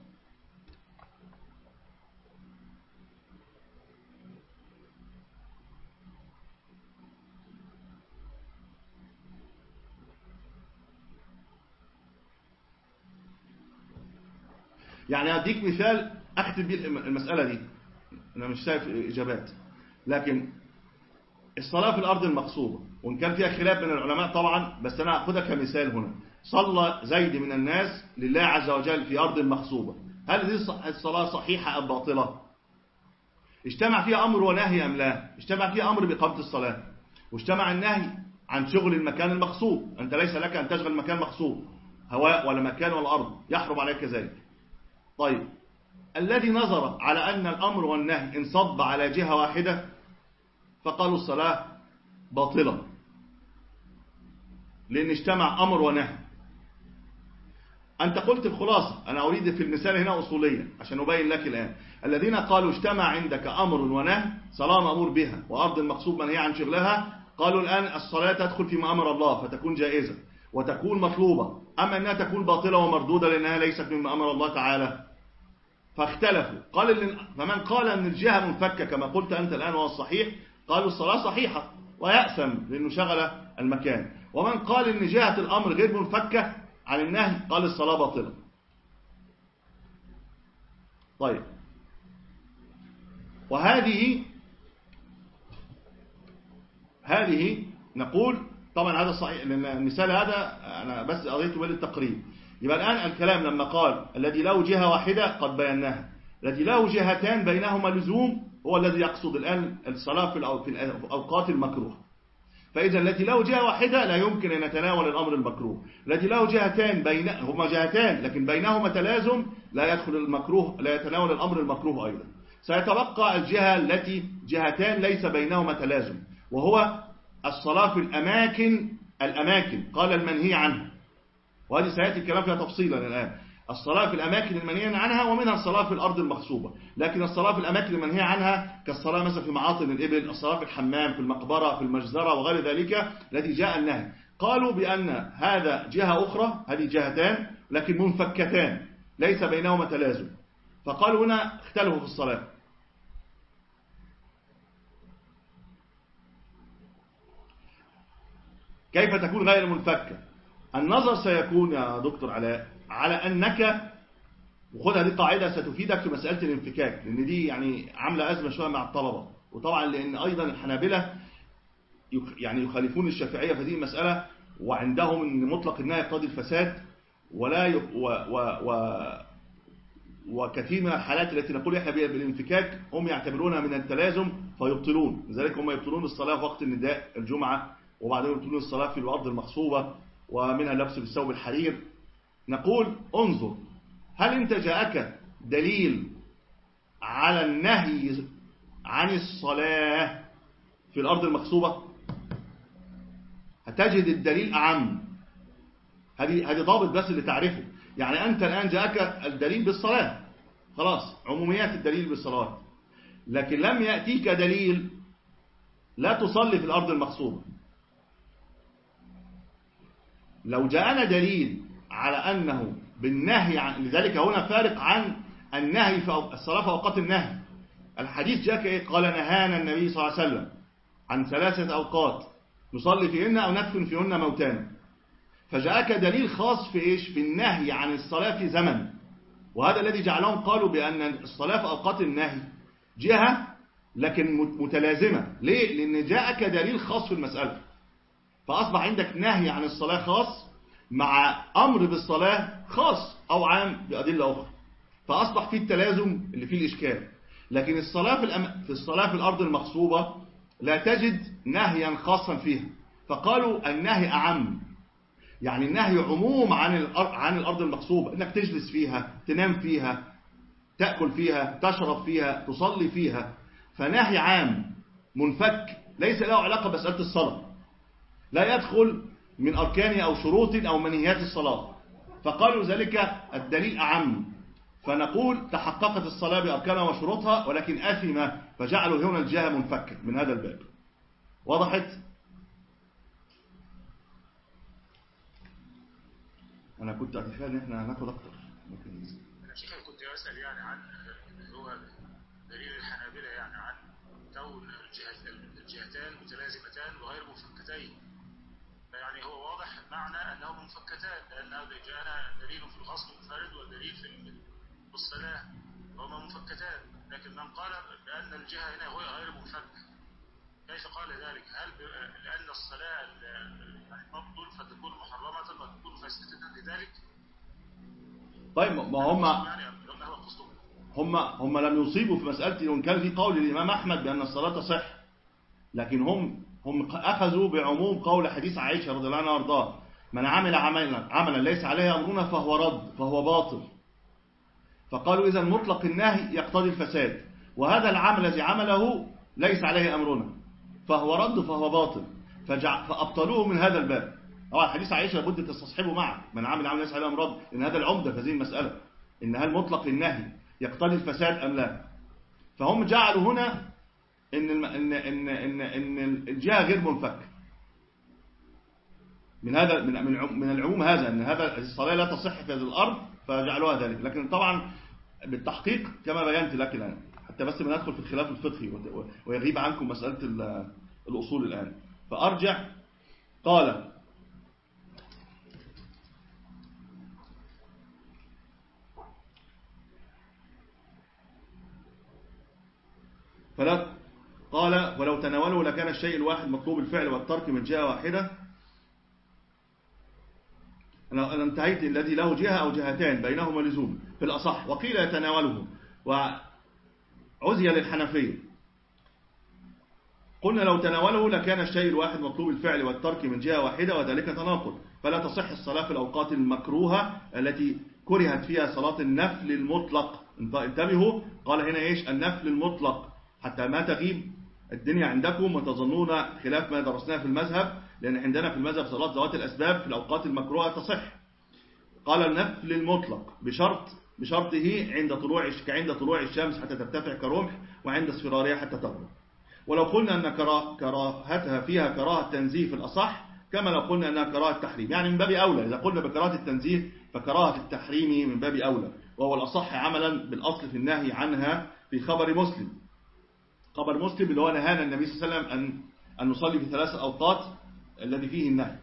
يعني أديك مثال أختم بيه المسألة دي، أنا مش شايف إجابات، لكن الصلاة في الأرض المغصوبة وإن كان فيها خلاف بين العلماء طبعا، بس أنا أخذها كمثال هنا. صلى زيد من الناس لله عز وجل في أرض مغصوبة، هل هذه الصلاة صحيحة أم باطلة؟ اجتمع فيها أمر ونهي أم لا؟ اجتمع فيها أمر بإقامة الصلاة، واجتمع النهي عن شغل المكان المغصوب. أنت ليس لك أن تشغل مكان مغصوب، هواء ولا مكان ولا أرض، يحرم عليك ذلك. طيب الذي نظر على أن الأمر والنهي انصب على جهة واحدة فقالوا الصلاة باطلة، لأن اجتمع أمر ونهي. أنت قلت الخلاصة، أنا أريد في المثال هنا أصوليا عشان أبين لك الآن. الذين قالوا اجتمع عندك أمر ونهي، صلاة مأمور بها وأرض المقصود منهي عن شغلها، قالوا الآن الصلاة تدخل فيما أمر الله فتكون جائزة وتكون مطلوبة، أما أنها تكون باطلة ومردودة لأنها ليست مما أمر الله تعالى. فاختلفوا. قال فمن قال أن الجهة منفكة كما قلت أنت الآن وهو الصحيح، قالوا الصلاة صحيحة ويأثم لأنه شغل المكان. ومن قال أن جهة الأمر غير منفكة عن النهي قال الصلاة باطلة. طيب وهذه هذه نقول طبعا هذا صحيح، لأن المثال هذا أنا بس أضيته بالتقريب. يبقى الآن الكلام لما قال الذي له جهة واحدة قد بيناها، الذي له جهتان بينهما لزوم هو الذي يقصد الآن الصلاة في الأوقات المكروه. فإذا الذي له جهة واحدة لا يمكن أن يتناول الأمر المكروه، الذي له جهتان بين هما جهتان لكن بينهما تلازم لا يدخل المكروه، لا يتناول الأمر المكروه أيضا. سيتبقى الجهة التي جهتان ليس بينهما تلازم، وهو الصلاة في الأماكن الأماكن قال المنهي عنها، وهذه سيأتي الكلام فيها تفصيلا الآن. الصلاة في الأماكن المنهي عنها ومنها الصلاة في الأرض المغصوبة، لكن الصلاة في الأماكن المنهي عنها كالصلاة مثلا في معاطن الإبل، الصلاة في الحمام، في المقبرة، في المجزرة وغير ذلك التي جاء النهي. قالوا بأن هذا جهة أخرى، هذه جهتان لكن منفكتان ليس بينهما تلازم، فقالوا هنا اختلفوا في الصلاة. كيف تكون غير منفكة؟ النظر سيكون يا دكتور علاء على أنك، وخذها دي قاعدة ستفيدك في مسألة الانفكاك، لأن دي يعني عاملة أزمة شوية مع الطلبة، وطبعا لأن أيضا الحنابلة يعني يخالفون الشافعية في هذه المسألة، وعندهم أن مطلق النهي يقتضي الفساد، ولا ي... و... و... و... وكثير من الحالات التي نقول احنا بها بالانفكاك هم يعتبرونها من التلازم فيبطلون، لذلك هم يبطلون الصلاة في وقت النداء الجمعة، وبعدين يبطلون الصلاة في الأرض المغصوبة، ومنها اللبس بالثوب الحرير. نقول انظر هل انت جاءك دليل على النهي عن الصلاة في الأرض المغصوبة؟ هتجد الدليل أعم. هذه هذه ضابط بس اللي تعرفه. يعني أنت الآن جاءك الدليل بالصلاة، خلاص عموميات الدليل بالصلاة. لكن لم يأتيك دليل لا تصلي في الأرض المغصوبة. لو جاءنا دليل على أنه بالنهي عن، لذلك هنا فارق عن النهي في الصلاة في أوقات النهي. الحديث جاء إيه؟ قال نهانا النبي صلى الله عليه وسلم عن ثلاثة أوقات نصلي فيهن أو ندفن فيهن موتانا. فجاءك دليل خاص في إيش؟ في النهي عن الصلاة في زمن، وهذا الذي جعلهم قالوا بأن الصلاة في أوقات النهي جهة لكن متلازمة. ليه؟ لأن جاءك دليل خاص في المسألة، فأصبح عندك نهي عن الصلاة خاص مع أمر بالصلاة خاص أو عام بأدلة أخرى، فأصبح فيه التلازم اللي فيه الإشكال. لكن الصلاة في, الأم... في الصلاة في الأرض المغصوبة لا تجد نهيا خاصا فيها، فقالوا النهي أعم، يعني النهي عموم عن الأرض, عن الأرض المغصوبة، إنك تجلس فيها، تنام فيها، تأكل فيها، تشرب فيها، تصلي فيها، فنهي عام منفك ليس له علاقة بمسألة الصلاة، لا يدخل من أركان أو شروط أو منهيات الصلاة، فقالوا ذلك الدليل أعم. فنقول تحققت الصلاة بأركانها وشروطها ولكن آثمة، فجعلوا هنا الجهة منفكة من هذا الباب. وضحت؟ أنا كنت أتخيل إن إحنا هناخد أكتر. أنا شيخ كنت أسأل يعني عن هو دليل الحنابلة يعني عن كون الجهتان متلازمتان وغير منفكتين، يعني هو واضح معنى أنه منفكتان، لأن هذا جاءنا دليل في الغصب منفرد ودليل في الصلاة هما منفكتان. لكن من قال بأن الجهة هنا هو غير منفك، كيف قال ذلك؟ هل لأن الصلاة يعني تبطل فتكون محرمة وتكون فاسدة لذلك؟ طيب ما هم هم هم لم يصيبوا في مسألة، وإن كان في قول الإمام أحمد بأن الصلاة تصح، لكن هم هم أخذوا بعموم قول حديث عائشة رضي الله عنها وارضاها: من عمل عملا عملا ليس عليه أمرنا فهو رد فهو باطل. فقالوا إذا مطلق النهي يقتضي الفساد، وهذا العمل الذي عمله ليس عليه أمرنا فهو رد فهو باطل، فأبطلوه من هذا الباب. طبعا حديث عائشة لابد تستصحبه معه: من عمل عملا ليس عليه أمر رد، لأن هذا العمدة في هذه المسألة، إن هل مطلق النهي يقتضي الفساد أم لا. فهم جعلوا هنا إن إن إن إن إن الجهة غير منفكة من هذا من من العموم هذا، ان هذا الصلاة لا تصح في هذه الأرض، فجعلوها ذلك. لكن طبعا بالتحقيق كما بينت لك الآن، حتى بس ما ندخل في الخلاف الفقهي ويغيب عنكم مسألة الأصول الآن. فأرجع قال: فلا قال ولو تناوله لكان الشيء الواحد مطلوب الفعل والترك من جهة واحدة. أنا انتهيت الذي له جهة أو جهتان بينهما لزوم في الأصح، وقيل يتناوله وعزي للحنفية. قلنا لو تناوله لكان الشيء الواحد مطلوب الفعل والترك من جهة واحدة، وذلك تناقض، فلا تصح الصلاة في الأوقات المكروهة التي كرهت فيها صلاة النفل المطلق. انتبهوا، قال هنا إيش؟ النفل المطلق، حتى ما تغيب الدنيا عندكم وتظنون خلاف ما درسناه في المذهب، لأن عندنا في المذهب صلاة ذوات الأسباب في الأوقات المكروهة تصح. قال النفل المطلق بشرط بشرطه عند طلوع كعند طلوع الشمس حتى ترتفع كرمح، وعند اصفرارها حتى تغرب. ولو قلنا أن كراهتها فيها كراهة تنزيه في الأصح، كما لو قلنا أنها كراهة تحريم، يعني من باب أولى. إذا قلنا بكراهة التنزيه فكراهة التحريم من باب أولى، وهو الأصح عملا بالأصل في النهي عنها في خبر مسلم. خبر مسلم اللي هو نهانا النبي صلى الله عليه وسلم أن أن نصلي في ثلاث أوقات الذي فيه النهي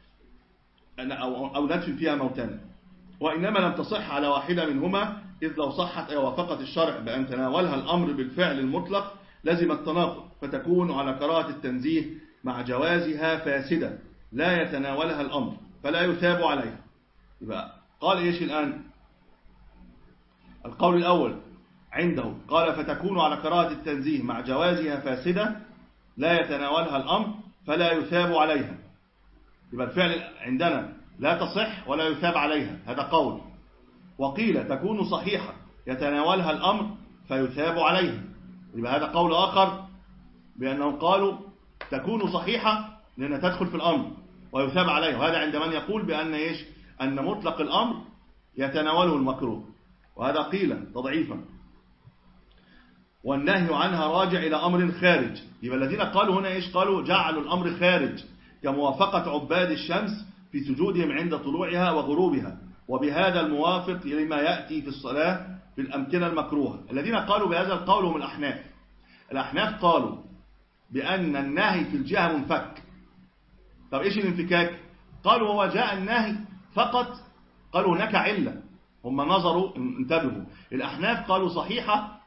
أو أو ندفن فيها موتانا، وإنما لم تصح على واحدة منهما، إذ لو صحت أي وافقت الشرع بأن تناولها الأمر بالفعل المطلق لزم التناقض، فتكون على كراهة التنزيه مع جوازها فاسدة لا يتناولها الأمر فلا يثاب عليها. يبقى قال إيش الآن؟ القول الأول عنده قال فتكون على كراهة التنزيه مع جوازها فاسدة لا يتناولها الأمر فلا يثاب عليها. يبقى الفعل عندنا لا تصح ولا يثاب عليها، هذا قول. وقيل تكون صحيحة يتناولها الأمر فيثاب عليها، يبقى هذا قول آخر بأنهم قالوا تكون صحيحة لأنها تدخل في الأمر ويثاب عليها، وهذا عند من يقول بأن إيش؟ أن مطلق الأمر يتناوله المكروه، وهذا قيل تضعيفا. والنهي عنها راجع إلى أمر خارج. يبقى الذين قالوا هنا إيش؟ قالوا جعلوا الأمر خارج كموافقة عباد الشمس في سجودهم عند طلوعها وغروبها، وبهذا الموافق لما يأتي في الصلاة في الأمكنة المكروهة. الذين قالوا بهذا القول هم الأحناف. الأحناف قالوا بأن النهي في الجهة منفك. طب إيش الانفكاك؟ قالوا هو جاء النهي فقط، قالوا هناك علة. هم نظروا، انتبهوا، الأحناف قالوا صحيحة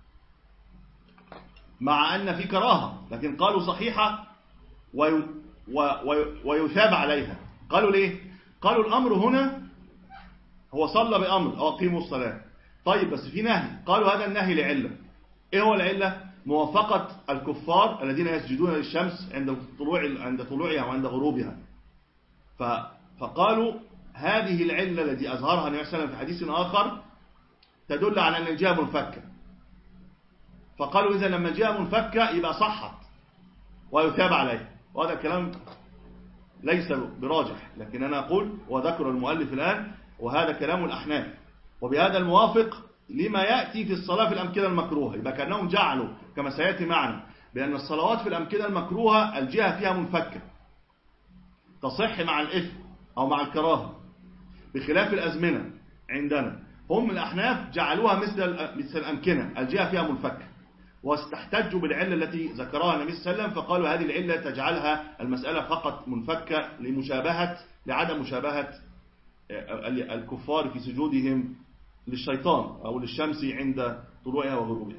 مع أن في كراهة، لكن قالوا صحيحة وي وي ويثاب عليها. قالوا ليه؟ قالوا الأمر هنا هو صلى بأمر أو أقيموا الصلاة، طيب بس في نهي. قالوا هذا النهي لعلة. إيه هو العلة؟ موافقة الكفار الذين يسجدون للشمس عند طلوع عند طلوعها وعند غروبها. فقالوا هذه العلة التي أظهرها النبي صلى الله عليه وسلم في حديث آخر تدل على أن الجهة منفكة. فقالوا إذا لما الجهة منفكة يبقى صحت ويثاب عليه. وهذا الكلام ليس براجح، لكن أنا أقول وذكر المؤلف الآن وهذا كلام الأحناف، وبهذا الموافق لما يأتي في الصلاة في الأمكنة المكروهة. يبقى كأنهم جعلوا كما سيأتي معنا بأن الصلوات في الأمكنة المكروهة الجهة فيها منفكة تصح مع الإثم أو مع الكراهة، بخلاف الأزمنة عندنا. هم الأحناف جعلوها مثل مثل الأمكنة الجهة فيها منفكة، واستحتجوا بالعلة التي ذكرها النبي صلى الله عليه وسلم، فقالوا هذه العلة تجعلها المسألة فقط منفكة لمشابهة لعدم مشابهة الكفار في سجودهم للشيطان أو للشمس عند طلوعها وغروبها.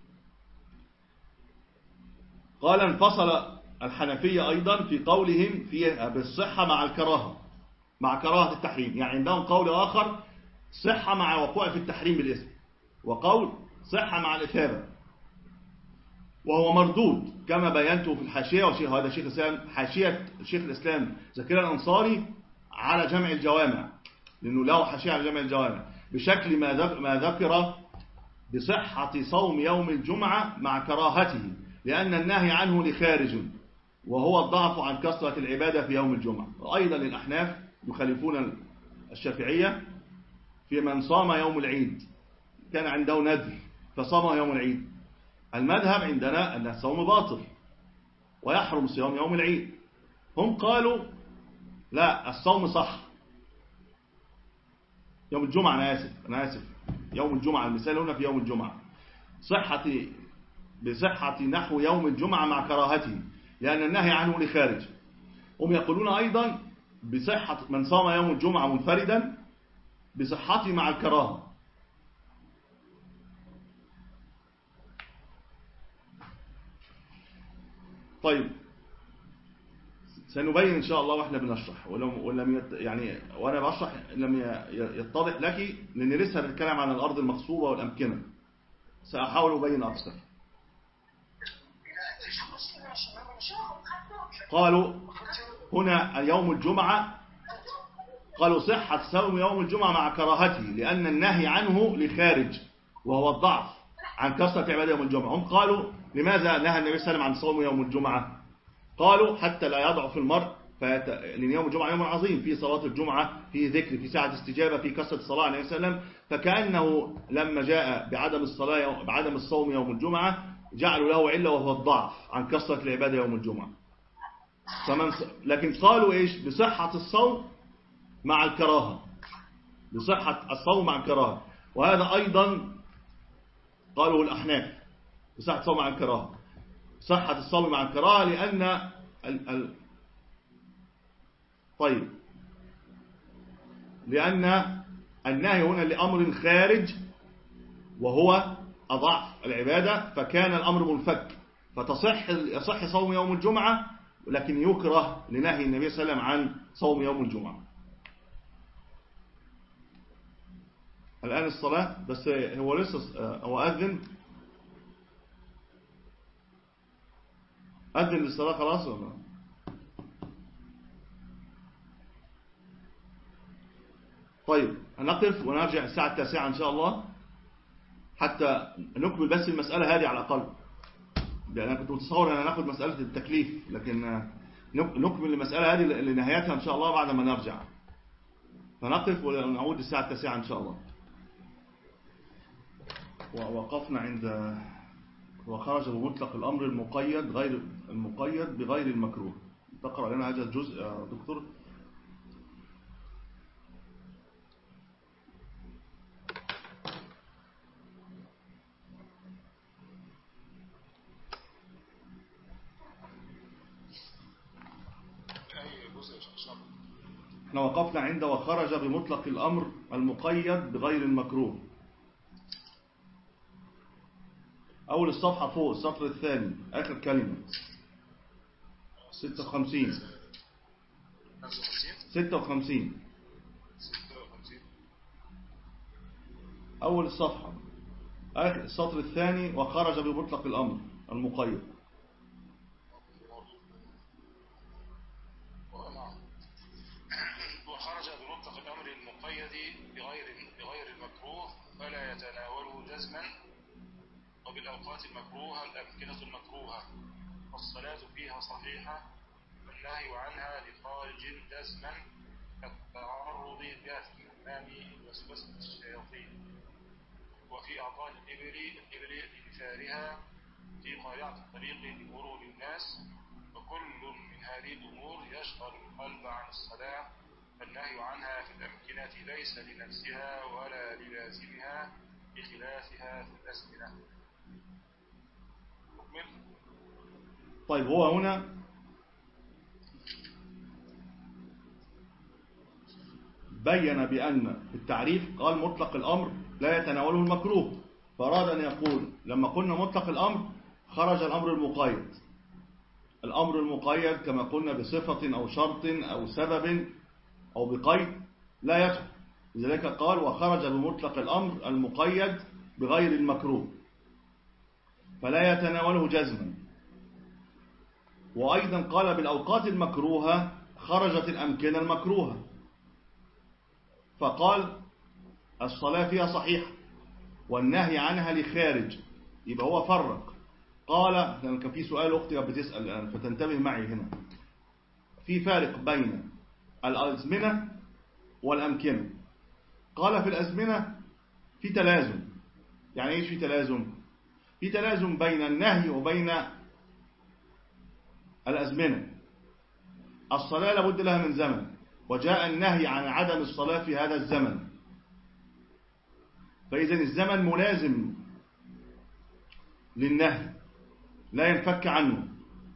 قال انفصل الحنفية أيضا في قولهم في بالصحة مع الكراهة، مع كراهة التحريم. يعني عندهم قول آخر صحة مع وقوع في التحريم بالاسم، وقول صحة مع الإثابة، وهو مردود كما بينته في الحاشية. وشيخ هذا شيخ الإسلام حاشية شيخ الإسلام زكريا الأنصاري على جمع الجوامع، لأنه له حاشية على جمع الجوامع بشكل ما ذكر بصحة صوم يوم الجمعة مع كراهته، لأن النهي عنه لخارج وهو الضعف عن كثرة العبادة في يوم الجمعة. وأيضا للأحناف يخالفون الشافعية في من صام يوم العيد، كان عنده نذر فصام يوم العيد. المذهب عندنا أن الصوم باطل ويحرم صيام يوم العيد. هم قالوا لا، الصوم صح يوم الجمعة. أنا آسف أنا آسف يوم الجمعة، المثال هنا في يوم الجمعة، صحة بصحة نحو يوم الجمعة مع كراهته، لأن النهي عنه لخارج. هم يقولون أيضا بصحة من صام يوم الجمعة منفردا بصحته مع الكراهة. طيب سنبين إن شاء الله وإحنا بنشرح، ولم يعني وأنا بشرح لم يتضح لك، لأن لسه بنتكلم عن الأرض المغصوبة والأمكنة، سأحاول أبين أكثر. قالوا هنا يوم الجمعة، قالوا صحة صوم يوم الجمعة مع كراهته، لأن النهي عنه لخارج وهو الضعف عن كثرة عبادة يوم الجمعة. هم قالوا لماذا نهى النبي صلى الله عليه وسلم عن صوم يوم الجمعة؟ قالوا حتى لا يضعف المرء، فيت... لأن يوم الجمعة يوم عظيم، في صلاة الجمعة، في ذكر، في ساعة استجابة، في كثرة الصلاة عليه النبي صلى الله عليه وسلم. فكأنه لما جاء بعدم الصلاة بعدم الصوم يوم الجمعة جعلوا له علة وهو الضعف عن كثرة العبادة يوم الجمعة. فمن... لكن قالوا إيش؟ بصحة الصوم مع الكراهة، بصحة الصوم مع الكراهة. وهذا أيضا قالوا الأحناف بصحة الصوم مع الكراهة، صحة الصوم مع الكراهة، لأن ال... ال... طيب لأن النهي هنا لأمر خارج وهو أضعف العبادة، فكان الأمر منفك، فتصح يصح صوم يوم الجمعة، لكن يكره لنهي النبي صلى الله عليه وسلم عن صوم يوم الجمعة. الآن الصلاة، بس هو لسه هو أذن أذن للصلاة خلاص ولا؟ طيب هنقف ونرجع الساعة التاسعة إن شاء الله حتى نكمل بس المسألة هذه على الأقل، لأن أنا كنت متصور أن ناخد مسألة التكليف، لكن نكمل المسألة هذه لنهايتها إن شاء الله بعد ما نرجع. فنقف ونعود الساعة التاسعة إن شاء الله. ووقفنا عند وخرج بمطلق الأمر المقيد غير المقيد بغير المكروه. تقرأ لنا هذا الجزء يا دكتور؟ احنا وقفنا عند وخرج بمطلق الأمر المقيد بغير المكروه. أول الصفحة فوق السطر الثاني آخر كلمة ستة وخمسين ستة وخمسين أول الصفحة آخر السطر الثاني وخرج بمطلق الأمر المقيد. وخرج بمطلق الأمر المقيد بغير بغير المكروه فلا يتناوله جزما. وبالأوقات المكروهة الأمكنة المكروهة والصلاة فيها صحيحة والنهي عنها لخارج جزما كالتعرض بها في الحمام وسوسة الشياطين وفي أعطان الإبل الإبل لنفارها في قارعة الطريق لمرور الناس. وكل من هذه الأمور يشغل القلب عن الصلاة فالنهي عنها في الأمكنة ليس لنفسها ولا للازمها بخلافها في الأزمنة. طيب هو هنا بين بأن في التعريف قال مطلق الأمر لا يتناوله المكروه، فأراد أن يقول لما قلنا مطلق الأمر خرج الأمر المقيد. الأمر المقيد كما قلنا بصفة أو شرط أو سبب أو بقيد لا يدخل، لذلك قال وخرج بمطلق الأمر المقيد بغير المكروه فلا يتناوله جزما. وأيضا قال بالأوقات المكروهة خرجت الأمكنة المكروهة، فقال الصلاة فيها صحيحة والنهي عنها لخارج، يبقى هو فرق. قال كان في سؤال أختي بتسأل الآن فتنتبه معي هنا، في فارق بين الأزمنة والأمكنة. قال في الأزمنة في تلازم. يعني ايش في تلازم؟ في تلازم بين النهي وبين الأزمنة. الصلاة لابد لها من زمن، وجاء النهي عن عدم الصلاة في هذا الزمن، فإذا الزمن ملازم للنهي لا ينفك عنه،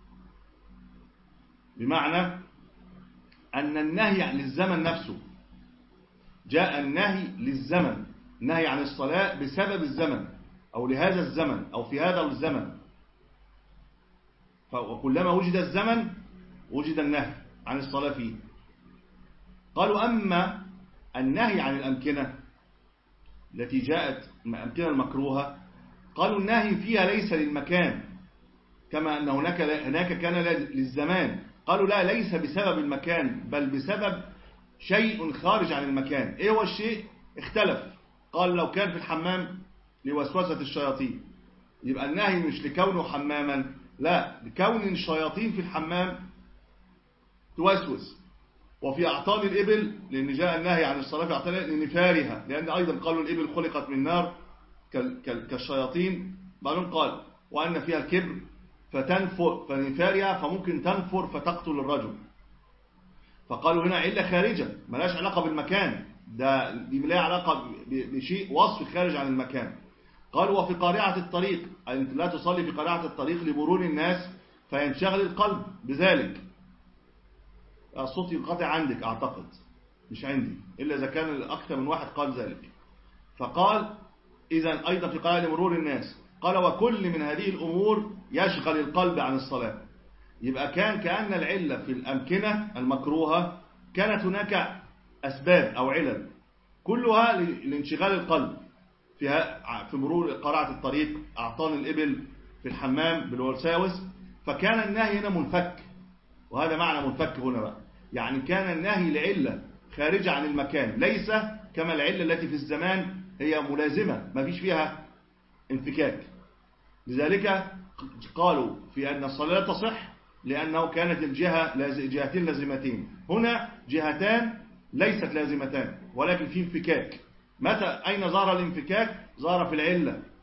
بمعنى أن النهي للزمن نفسه، جاء النهي للزمن، نهي عن الصلاة بسبب الزمن أو لهذا الزمن أو في هذا الزمن، وكلما وجد الزمن وجد النهي عن الصلاة فيه. قالوا أما النهي عن الأمكنة التي جاءت الأمكنة المكروهة، قالوا النهي فيها ليس للمكان كما أن هناك هناك كان للزمان. قالوا لا، ليس بسبب المكان بل بسبب شيء خارج عن المكان. إيه هو الشيء؟ اختلف. قال لو كان في الحمام لوسوسة الشياطين، يبقى النهي مش لكونه حماما، لا، لكون الشياطين في الحمام توسوس. وفي أعطان الإبل، لأن جاء النهي عن الصلاة في أعطان لنفارها، لأن أيضا قالوا الإبل خلقت من نار كالشياطين. بعدين قال وأن فيها الكبر فتنفر فنفارها فممكن تنفر فتقتل الرجل. فقالوا هنا علة خارجة ملاش علاقة بالمكان، ده لها علاقة بشيء وصف خارج عن المكان. قالوا وفي قارعة الطريق، أنت لا تصلي في قارعة الطريق لمرور الناس فينشغل القلب بذلك. الصوت ينقطع عندك أعتقد، مش عندي، إلا إذا كان أكثر من واحد قال ذلك. فقال إذن أيضا في قارعة لمرور الناس، قال وكل من هذه الأمور يشغل القلب عن الصلاة. يبقى كان كأن العلة في الأمكنة المكروهة كانت هناك أسباب أو علل كلها لانشغال القلب فيها، في مرور قارعة الطريق، أعطان الإبل، في الحمام بالوساوس. فكان النهي هنا منفك، وهذا معنى منفك هنا بقى، يعني كان النهي لعلة خارجة عن المكان، ليس كما العلة التي في الزمان هي ملازمة ما فيش فيها انفكاك. لذلك قالوا في أن الصلاة لا تصح لأنه كانت الجهة جهتين لازمتين، هنا جهتان ليست لازمتان ولكن في انفكاك. متى أين ظهر الانفكاك؟ ظهر في العلة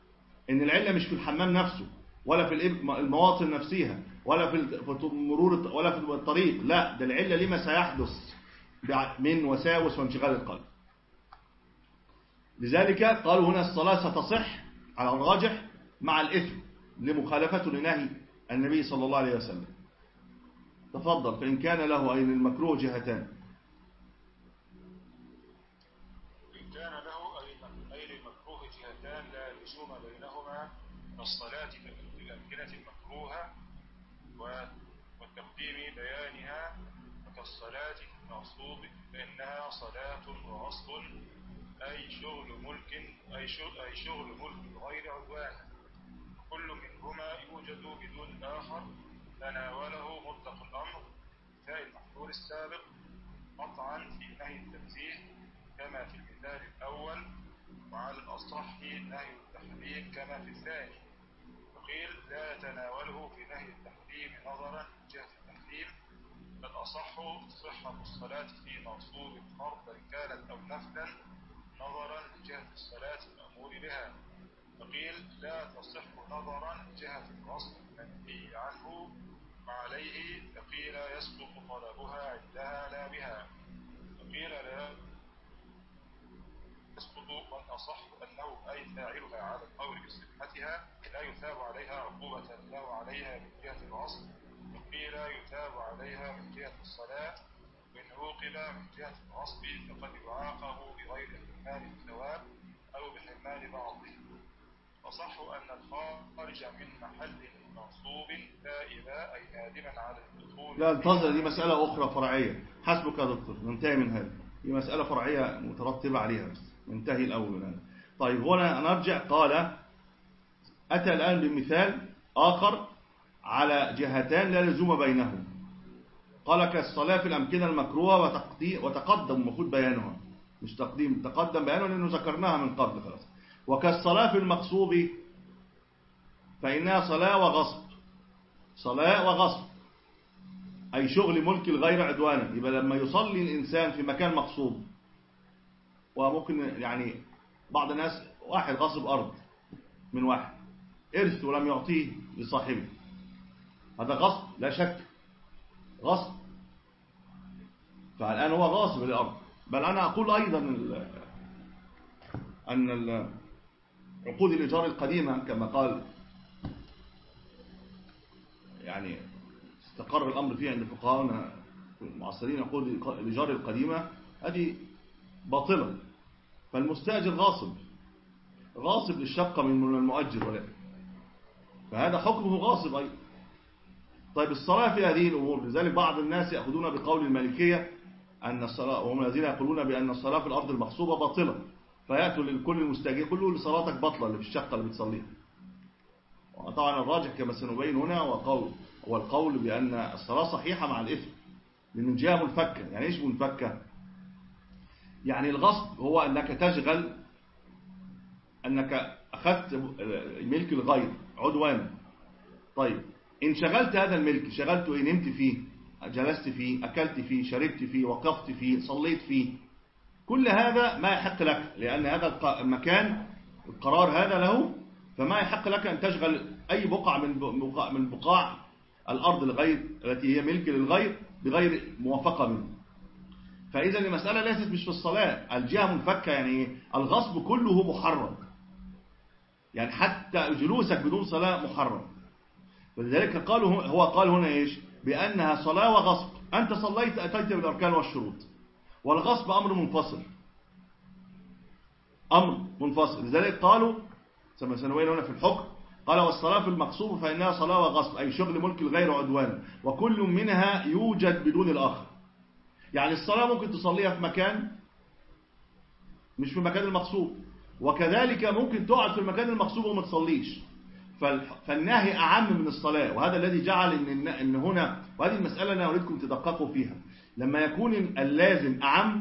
إن العلة مش في الحمام نفسه ولا في المواطن نفسها ولا في مرور ولا في الطريق، لا، ده العلة لما سيحدث من وساوس وانشغال القلب. لذلك قالوا هنا الصلاة ستصح على الراجح مع الإثم لمخالفته لنهي النبي صلى الله عليه وسلم. تفضل. فإن كان له أي للمكروه جهتان. إن كان له أي للمكروه جهتان لا لزوم بينهما كالصلاة في الأمكنة المكروهة وتقديم بيانها، وكالصلاة في المغصوب فإنها صلاة وغصب أي شغل ملك أي شغل, أي شغل ملك غير عدوان، كل منهما يوجد بدون الآخر تناوله مطلق الأمر في المحظور السابق قطعا في نهي التنزيه كما في المثال الأول، وعلى الأصح نهي التحريم كما في الثاني. وقيل لا يتناوله في نهي التحريم نظرا جهة التحريم، بل أصح صحة الصلاة في مغصوب فرضا كانت أو نفلا نظرا لجهة الصلاة المأمور بها. وقيل لا تصح نظرا لجهة الغصب المنهي عنه وعليه، فقيل يسقط طلبها عندها لا بها. وقيل لا يسقط، والأصح أنه أي فاعلها على القول بصحتها لا يثاب عليها عقوبة له عليها من جهة الغصب، وقيل يثاب عليها من جهة الصلاة، وإن عوقب من جهة الغصب فقد يعاقب بغير حرمان الثواب أو بحرمان بعضه. وصح أن الخارج من محل مغصوب تائبا أي نادما على الدخول. لا انتظر، دي مسألة أخرى فرعية. حسبك يا دكتور، ننتهي من هذا. دي مسألة فرعية مترتبة عليها، بس ننتهي الأول من هذا. طيب هنا نرجع. قال أتى الآن بمثال آخر على جهتان لا لزوم بينهم. قال كالصلاة في الأمكنة المكروهة وتقدم المفروض بيانها، مش تقديم، تقدم بيانها لأنه ذكرناها من قبل خلاص. وكالصلاة في المغصوب فإنها صلاة وغصب، صلاة وغصب أي شغل ملك الغير عدوانا. يبقى لما يصلي الإنسان في مكان مغصوب، وممكن يعني بعض الناس واحد غصب أرض من واحد إرث ولم يعطيه لصاحبه، هذا غصب لا شك، غصب. فالآن هو غاصب للأرض. بل أنا أقول أيضا أن عقود الإيجار القديمة كما قال يعني استقر الأمر فيه عند فقهاءنا المعاصرين، عقود الإيجار القديمة هذه باطلة. فالمستأجر غاصب، غاصب للشقة من المؤجر، ولا فهذا حكمه غاصب أيضا. طيب الصلاة في هذه الأمور، لذلك بعض الناس يأخذون بقول المالكية أن الصلاة، وهم الذين يقولون بأن الصلاة في الأرض المغصوبة باطلة، فيأتوا لكل المستأجر يقولوا لصلاتك باطلة اللي في الشقة اللي بتصليها. وطبعا الراجح كما سنبين هنا وقول هو القول بأن الصلاة صحيحة مع الإثم، من جهة منفكة. يعني إيش منفكة؟ يعني الغصب هو أنك تشغل، أنك أخذت ملك الغير عدوانا. طيب إن شغلت هذا الملك، شغلته إن نمت فيه، جلست فيه، أكلت فيه، شربت فيه، وقفت فيه، صليت فيه، كل هذا ما يحق لك، لأن هذا المكان القرار هذا له، فما يحق لك أن تشغل أي بقعة من بقاع من بقاع الأرض الغير التي هي ملك للغير بغير موافقة منه. فإذا المسألة ليست مش في الصلاة، الجهة منفكة، يعني الغصب كله محرم، يعني حتى جلوسك بدون صلاة محرم. ولذلك قالوا هو قال هنا إيش؟ بأنها صلاة وغصب. أنت صليت أتيت بالأركان والشروط، والغصب أمر منفصل، أمر منفصل. لذلك قالوا كما سنوين هنا في الحكم، قال والصلاة في المغصوب فإنها صلاة وغصب أي شغل ملك الغير عدوان، وكل منها يوجد بدون الآخر. يعني الصلاة ممكن تصليها في مكان مش في مكان المغصوب، وكذلك ممكن تقعد في المكان المغصوب وما تصليش. فالنهي أعم من الصلاة، وهذا الذي جعل إن, إن هنا، وهذه المسألة أنا أريدكم تدققوا فيها، لما يكون اللازم أعم،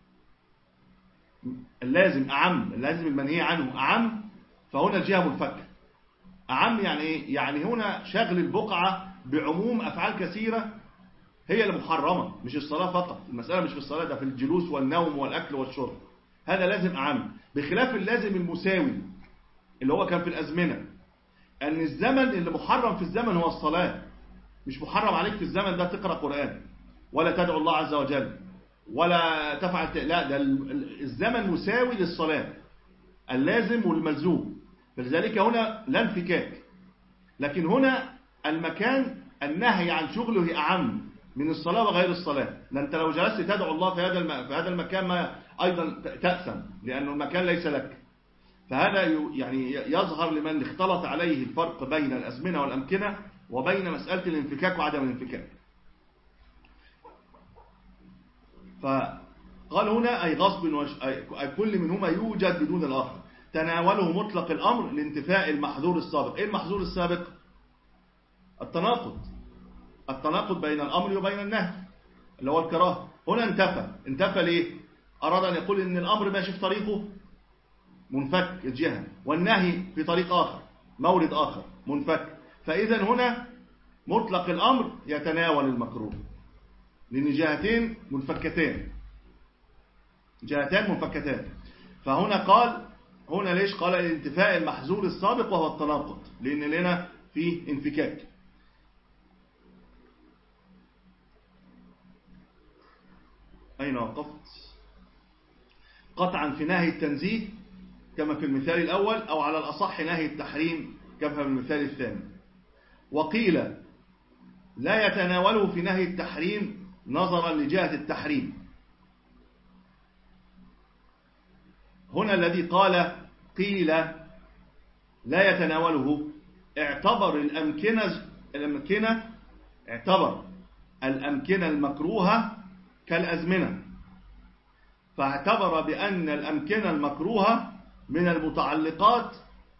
اللازم أعم، اللازم المنهي عنه أعم، فهنا الجهة منفكة. أعم يعني إيه؟ يعني هنا شغل البقعة بعموم أفعال كثيرة هي المحرمة، مش الصلاة فقط. المسألة مش في الصلاة، ده في الجلوس والنوم والأكل والشرب، هذا لازم أعم، بخلاف اللازم المساوي. اللي هو كان في الأزمنة، أن الزمن اللي محرم في الزمن هو الصلاة. مش محرم عليك في الزمن ده تقرأ قرآن ولا تدعو الله عز وجل ولا تفعل، لا، ده الزمن مساوي للصلاة، اللازم والملزوم. فلذلك هنا لا انفكاك. لكن هنا المكان النهي عن شغله أعم من الصلاة وغير الصلاة، لأن أنت لو جلست تدعو الله في هذا في هذا المكان ما أيضا تأثم، لأن المكان ليس لك. فهذا يعني يظهر لمن اختلط عليه الفرق بين الأزمنة والأمكنة وبين مسألة الانفكاك وعدم الانفكاك. فقال هنا أي غصب وش... أي كل منهما يوجد بدون الآخر، تناوله مطلق الأمر لانتفاء المحظور السابق. إيه المحظور السابق؟ التناقض، التناقض بين الأمر وبين النهي اللي هو الكراهة. هنا انتفى. انتفى ليه؟ أراد أن يقول إن الأمر ماشي في طريقه منفك الجهة، والنهي في طريق آخر مورد آخر منفك. فإذا هنا مطلق الأمر يتناول المكروه، لأن جهتين منفكتان، جهتان منفكتان. فهنا قال هنا ليش؟ قال الانتفاء المحظور السابق وهو التناقض، لأن لنا فيه انفكاك. أين وقفت؟ قطعا في نهي التنزيه كما في المثال الأول، أو على الأصح نهي التحريم كما في المثال الثاني. وقيل لا يتناوله في نهي التحريم نظرا لجهة التحريم. هنا الذي قال قيل لا يتناوله اعتبر الأمكنة الأمكنة اعتبر الأمكنة المكروهة كالأزمنة، فاعتبر بأن الأمكنة المكروهة من المتعلقات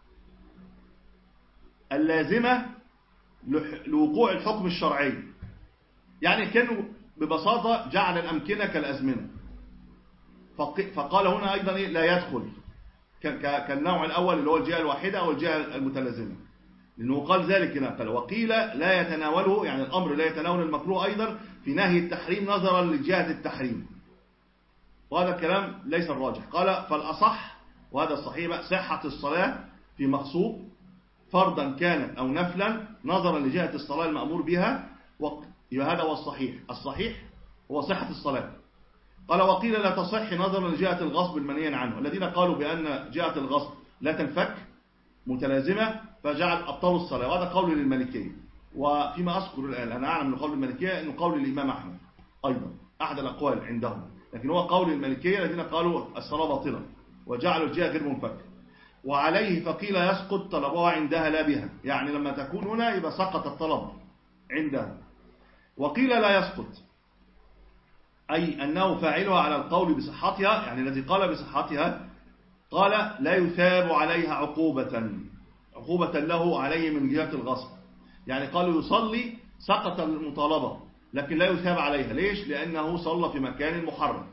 اللازمة لوقوع الحكم الشرعي. يعني كانوا ببساطة جعل الأمكنة كالأزمنة. فقال هنا أيضا لا يدخل كالنوع الأول اللي هو الجهة الواحدة أو الجهة المتلازمة، لأنه قال ذلك هنا. قال وقيل لا يتناوله، يعني الأمر لا يتناول المكروه أيضا في نهي التحريم نظرا لجهة التحريم. وهذا الكلام ليس الراجح. قال فالأصح، وهذا الصحيح، صحة الصلاة في مغصوب فرضا كانت أو نفلا نظرا لجهة الصلاة المأمور بها، وهذا هو الصحيح. الصحيح هو صحة الصلاة. قال وقيل لا تصح نظرا لجهة الغصب المنهي عنه. الذين قالوا بأن جهة الغصب لا تنفك متلازمة فجعل أبطلوا الصلاة، وهذا قول للمالكية. وفيما أذكر الآن أنا أعلم من قول المالكية أنه قول الإمام أحمد أيضا أحد الأقوال عندهم، لكن هو قول المالكية الذين قالوا الصلاة باطلة وجعلوا الجهة غير منفك. وعليه فقيل يسقط طلبها عندها لا بها، يعني لما تكون هنا يبقى سقط الطلب عندها. وقيل لا يسقط، أي أنه فاعلها على القول بصحتها، يعني الذي قال بصحتها قال لا يثاب عليها عقوبة عقوبة له عليه من جهة الغصب. يعني قالوا يصلي سقط المطالبة لكن لا يثاب عليها. ليش؟ لأنه صلى في مكان محرم.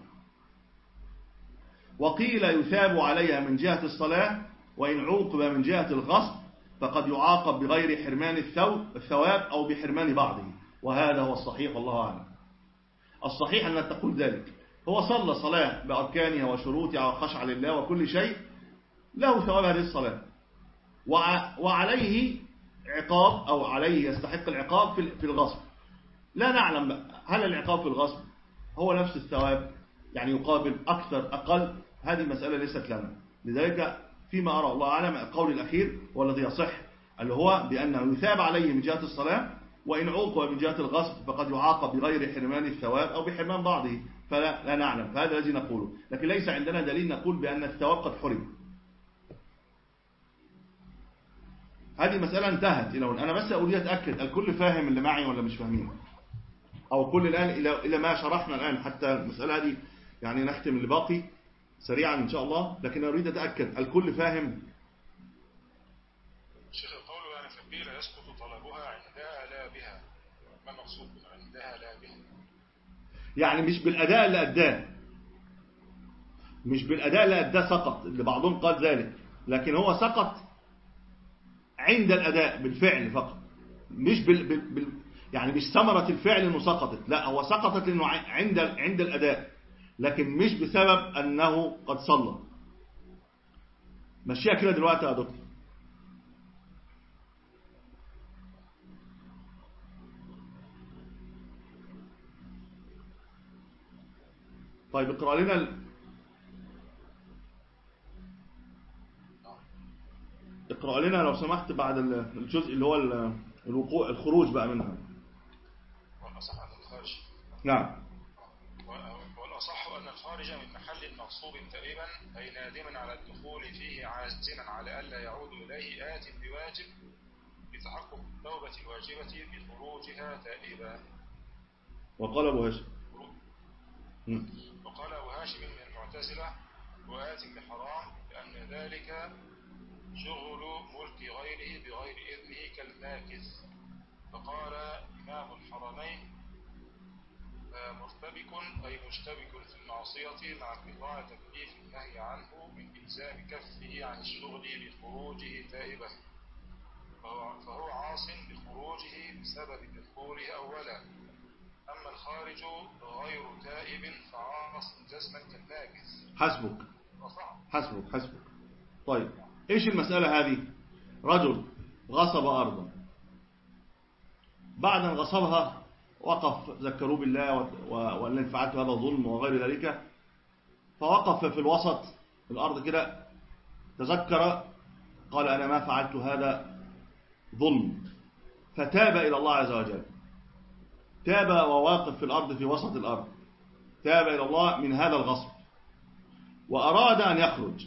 وقيل يثاب عليها من جهة الصلاة، وإن عوقب من جهة الغصب فقد يعاقب بغير حرمان الثواب أو بحرمان بعضه. وهذا هو الصحيح والله أعلم. الصحيح أن تقول ذلك، هو صلى صلاة بأركانها وشروطها وخشع لله وكل شيء، له ثواب هذه الصلاة، وعليه عقاب أو عليه يستحق العقاب في الغصب. لا نعلم هل العقاب في الغصب هو نفس الثواب، يعني يقابل أكثر أقل، هذه مسألة ليست لنا. لذلك فيما أرى الله أعلم القول الأخير والذي يصح، اللي هو بأنه يثاب عليه من جهة الصلاة، وإن عوقب من جهة الغصب فقد يعاقب بغير حرمان الثواب أو بحرمان بعضه. فلا لا نعلم، فهذا الذي نقوله، لكن ليس عندنا دليل نقول بأن الثواب قد حرم. هذه مسألة انتهت إلى هنا. أنا بس أريد أتأكد الكل فاهم اللي معي ولا مش فاهمين، أو كل الآن إلى إلى ما شرحنا الآن، حتى المسألة هذه يعني نختم اللي باقي سريعا إن شاء الله، لكن أريد أتأكد الكل فاهم. شيخ القول يعني فقيل يسقط طلبها عندها لا بها، ما المقصود عندها لا بها؟ يعني مش بالأداء اللي أداه، مش بالأداء اللي أداه سقط، اللي بعضهم قال ذلك، لكن هو سقط عند الأداء بالفعل فقط، مش بال, بال, بال يعني مش ثمرة الفعل إنه سقطت، لا هو سقطت لأنه عند عند الأداء، لكن مش بسبب أنه قد صلى. مشيها كده دلوقتي يا دكتور، طيب اقرأ لنا ال... اقرأ لنا لو سمحت بعد الجزء اللي هو الوقوع الخروج بقى منها. والأصح أن الخارج نعم. والأصح أن الخارج من محل مغصوب تائبا أي نادما على الدخول فيه عازما على ألا يعود إليه آت بواجب لتحقق التوبة الواجبة بخروجها تائبا. وقال أبو هاشم وقال أبو هاشم من المعتزلة وآت بحرام لأن ذلك شغل ملك غيره بغير إذنه كالماكث. فقال إمام الحرمين مرتبك أي مشتبك في المعصية مع انقطاع تكليف النهي عنه من إلزام كفه عن الشغل بخروجه تائبا، فهو, فهو عاص بخروجه بسبب دخوله أولا. أما الخارج غير تائب فعاص جزما كالناكث. حسبك حسبك حسبك. طيب إيش المسألة هذه؟ رجل غصب أرضا، بعد أن غصبها وقف ذكروا بالله وأن فعلت هذا ظلم وغير ذلك، فوقف في الوسط الأرض كده تذكر قال أنا ما فعلت هذا ظلم، فتاب إلى الله عز وجل. تاب وواقف في الأرض في وسط الأرض، تاب إلى الله من هذا الغصب وأراد أن يخرج.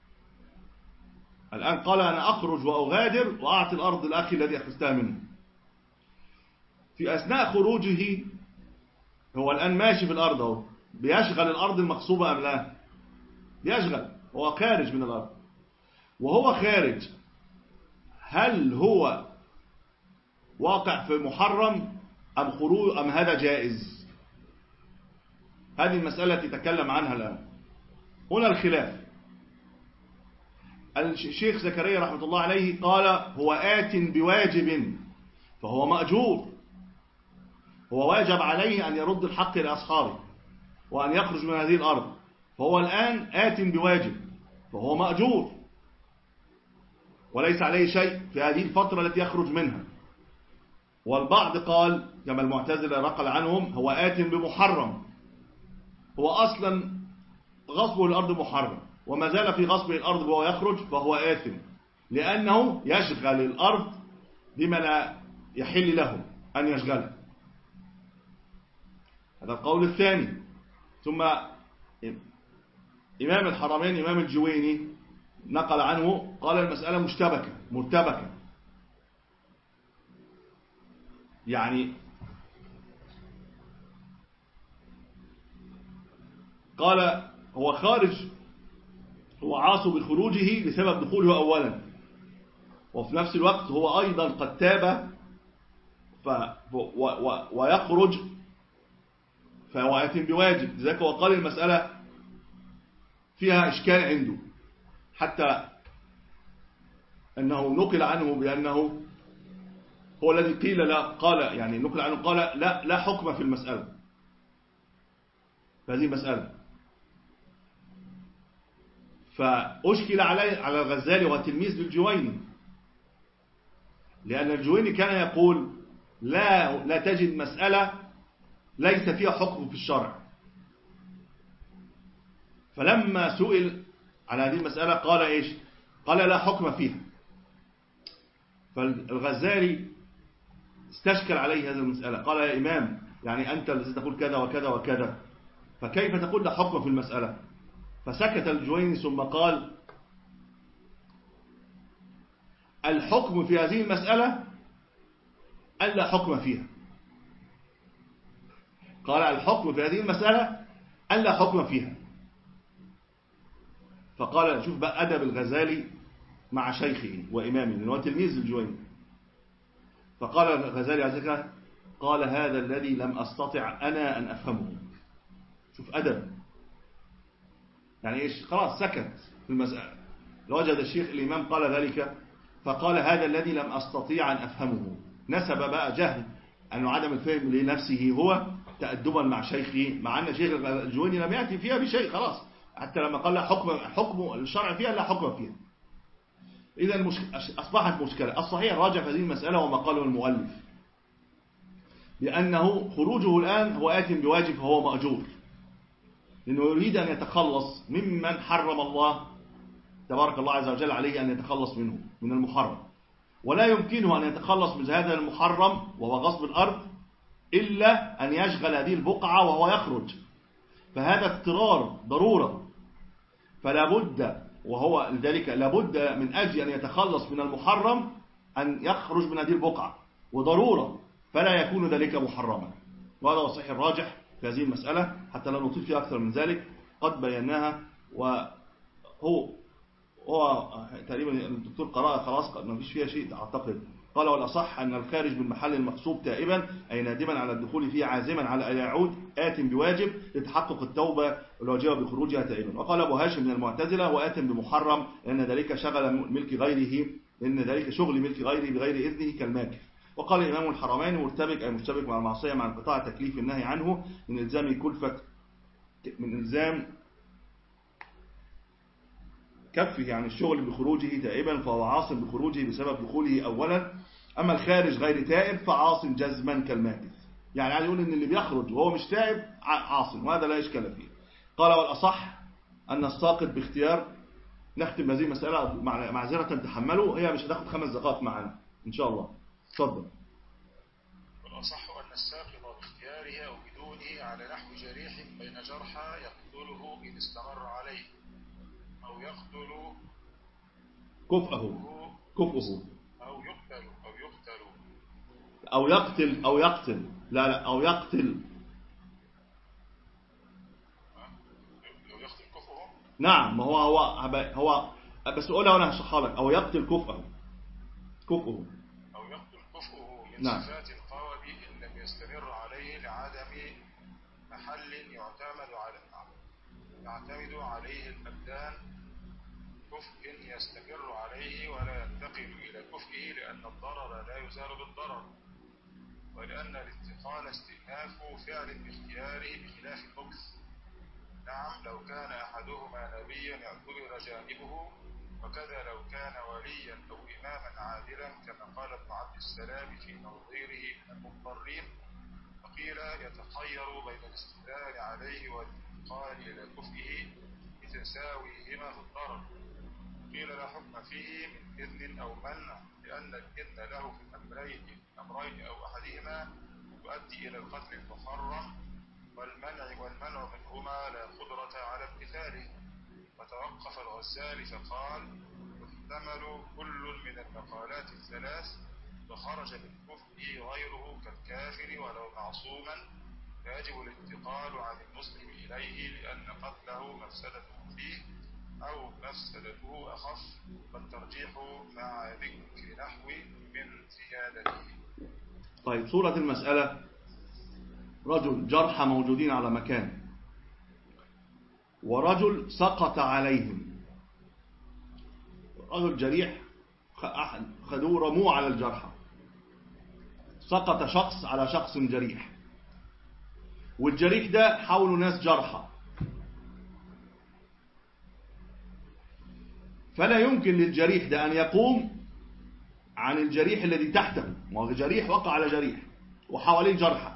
الآن قال أنا أخرج وأغادر وأعطي الأرض لأخي الذي أخذتها منه. في أثناء خروجه هو الآن ماشي في الأرض أهو، بيشغل الأرض المغصوبة أم لا؟ بيشغل، هو خارج من الأرض. وهو خارج هل هو واقع في محرم أم خروج أم هذا جائز؟ هذه المسألة تتكلم عنها الآن. هنا الخلاف. الشيخ زكريا رحمة الله عليه قال هو آت بواجب فهو مأجور، هو واجب عليه أن يرد الحق لأصحابه وأن يخرج من هذه الأرض، فهو الآن آت بواجب فهو مأجور وليس عليه شيء في هذه الفترة التي يخرج منها. والبعض قال كما المعتزلة نقل عنهم هو آت بمحرم، هو أصلا غصبه الأرض محرم وما زال في غصبه الأرض وهو يخرج فهو آثم، لأنه يشغل الأرض بما لا يحل له أن يشغله. هذا القول الثاني. ثم إمام الحرمين إمام الجويني نقل عنه قال المسألة مشتبكة مرتبكة، يعني قال هو خارج، هو عاص بخروجه لسبب دخوله أولا، وفي نفس الوقت هو أيضا قد تاب ف و و ويخرج فهو يتم بواجب. لذلك وقال المسألة فيها إشكال عنده، حتى أنه نقل عنه بأنه هو الذي قيل لا، قال يعني نقل عنه قال لا لا حكم في المسألة، فهذه مسألة. فأشكل عليه على الغزالي وتلميذ للجويني، لأن الجويني كان يقول لا لا تجد مسألة ليس فيها حكم في الشرع. فلما سئل على هذه المسألة قال إيش؟ قال لا حكم فيها. فالغزالي استشكل عليه هذه المسألة، قال يا إمام يعني أنت الذي تقول كذا وكذا وكذا، فكيف تقول لا حكم في المسألة؟ فسكت الجويني ثم قال الحكم في هذه المسألة ألا حكم فيها. قال الحكم في هذه المسألة ألا حكم فيها. فقال شوف بقى أدب الغزالي مع شيخه وإمامه لأنه تلميذ الجويني. فقال الغزالي عزيزك قال هذا الذي لم أستطع أنا أن أفهمه. شوف أدب، يعني إيش؟ خلاص سكت في المسألة. وجد الشيخ الإمام قال ذلك فقال هذا الذي لم أستطيع أن أفهمه. نسب بقى جهل أنه عدم الفهم لنفسه هو تأدبا مع شيخه، مع أن شيخ الجويني لم يأتي فيها بشيء خلاص، حتى لما قال لا حكم حكم الشرع فيها لا حكم فيها. إذا المش... أصبحت مشكلة. الصحيح راجع في هذه المسألة وما قاله المؤلف بأنه خروجه الآن هو آت بواجب فهو مأجور، لأنه يريد أن يتخلص ممن حرم الله تبارك الله عز وجل عليه أن يتخلص منه من المحرم، ولا يمكنه أن يتخلص من هذا المحرم وهو غصب الأرض إلا أن يشغل هذه البقعة وهو يخرج، فهذا اضطرار ضرورة، فلا بد وهو لذلك لابد من أجل أن يتخلص من المحرم أن يخرج من هذه البقعة، وضرورة، فلا يكون ذلك محرما. وهذا هو الصحيح الراجح في هذه المسألة، حتى لا نطيل فيها أكثر من ذلك، قد بيناها. وهو هو تقريبا الدكتور قرأ خلاص ما فيش فيها شيء أعتقد. قال والأصح أن الخارج من محل المغصوب تائبا أي نادما على الدخول فيه عازما على أن يعود آت بواجب لتحقق التوبة الواجبة بخروجها تائبا. وقال أبو هاشم من المعتزلة وآت بمحرم لأن ذلك شغل ملك غيره لأن ذلك شغل ملك غيره بغير إذنه كالماكر. وقال إمام الحرمين مرتبك أي مشتبك مع المعصية مع انقطاع تكليف النهي عنه من إلزام كلفة من إلزام كفه عن الشغل بخروجه تائبا فهو عاص بخروجه بسبب دخوله أولا. أما الخارج غير تائب فعاص جزما كالماكث، يعني عايز يقول إن اللي بيخرج وهو مش تائب عاص، وهذا لا إشكال فيه. قال والأصح أن الساقط باختيار. نختم هذه المسألة معذرة تحملوا، هي مش هتاخد خمس دقائق معنا إن شاء الله. اتفضل. والأصح أن الساقط باختياره أو بدونه على نحو جريح بين جرحى يقتله إن استمر عليه أو يقتل كفءه كفءه أو يقتل أو يقتل أو يقتل أو يقتل لا لا أو يقتل أو يقتل كفءه. نعم، ما هو هو هو بس قولها وأنا هشرحها لك. أو يقتل كفءه كفءه أو يقتل كفءه من نعم. صفات القوم إن لم يستمر عليه لعدم محل يعتمد على يعتمد عليه الأبدان كفء يستمر عليه ولا ينتقل إلى كفئه لأن الضرر لا يزال بالضرر، ولأن الانتقال استئناف فعل باختياره بخلاف المكث. نعم لو كان أحدهما نبيا يعتبر جانبه، وكذا لو كان وليا أو إماما عادلا كما قال ابن عبد السلام في نظيره من المضطرين. فقيل يتخير بين الاستدلال عليه والانتقال إلى كفئه بتساويهما في الضرر. قيل لا حكم فيه من إذن أو منع لأن الإذن له في الأمرين أمرين أو أحدهما يؤدي إلى القتل المحرم، والمنع والمنع منهما لا قدرة على امتثاله. فتوقف الغزالي فقال يحتمل كل من المقالات الثلاث فخرج بالكفء غيره كالكافر ولو معصوما فيجب الانتقال عن المسلم إليه لأن قتله مفسدة فيه أو مفسدته أخف، فالترجيح مع ذكر نحو من زيادته. طيب صورة المسألة: رجل جرحى موجودين على مكان ورجل سقط عليهم، رجل جريح خدوه رموه على الجرحى، سقط شخص على شخص جريح، والجريح ده حوله ناس جرحى، فلا يمكن للجريح ده أن يقوم عن الجريح الذي تحته، ما هو جريح وقع على جريح وحواليه جرحى،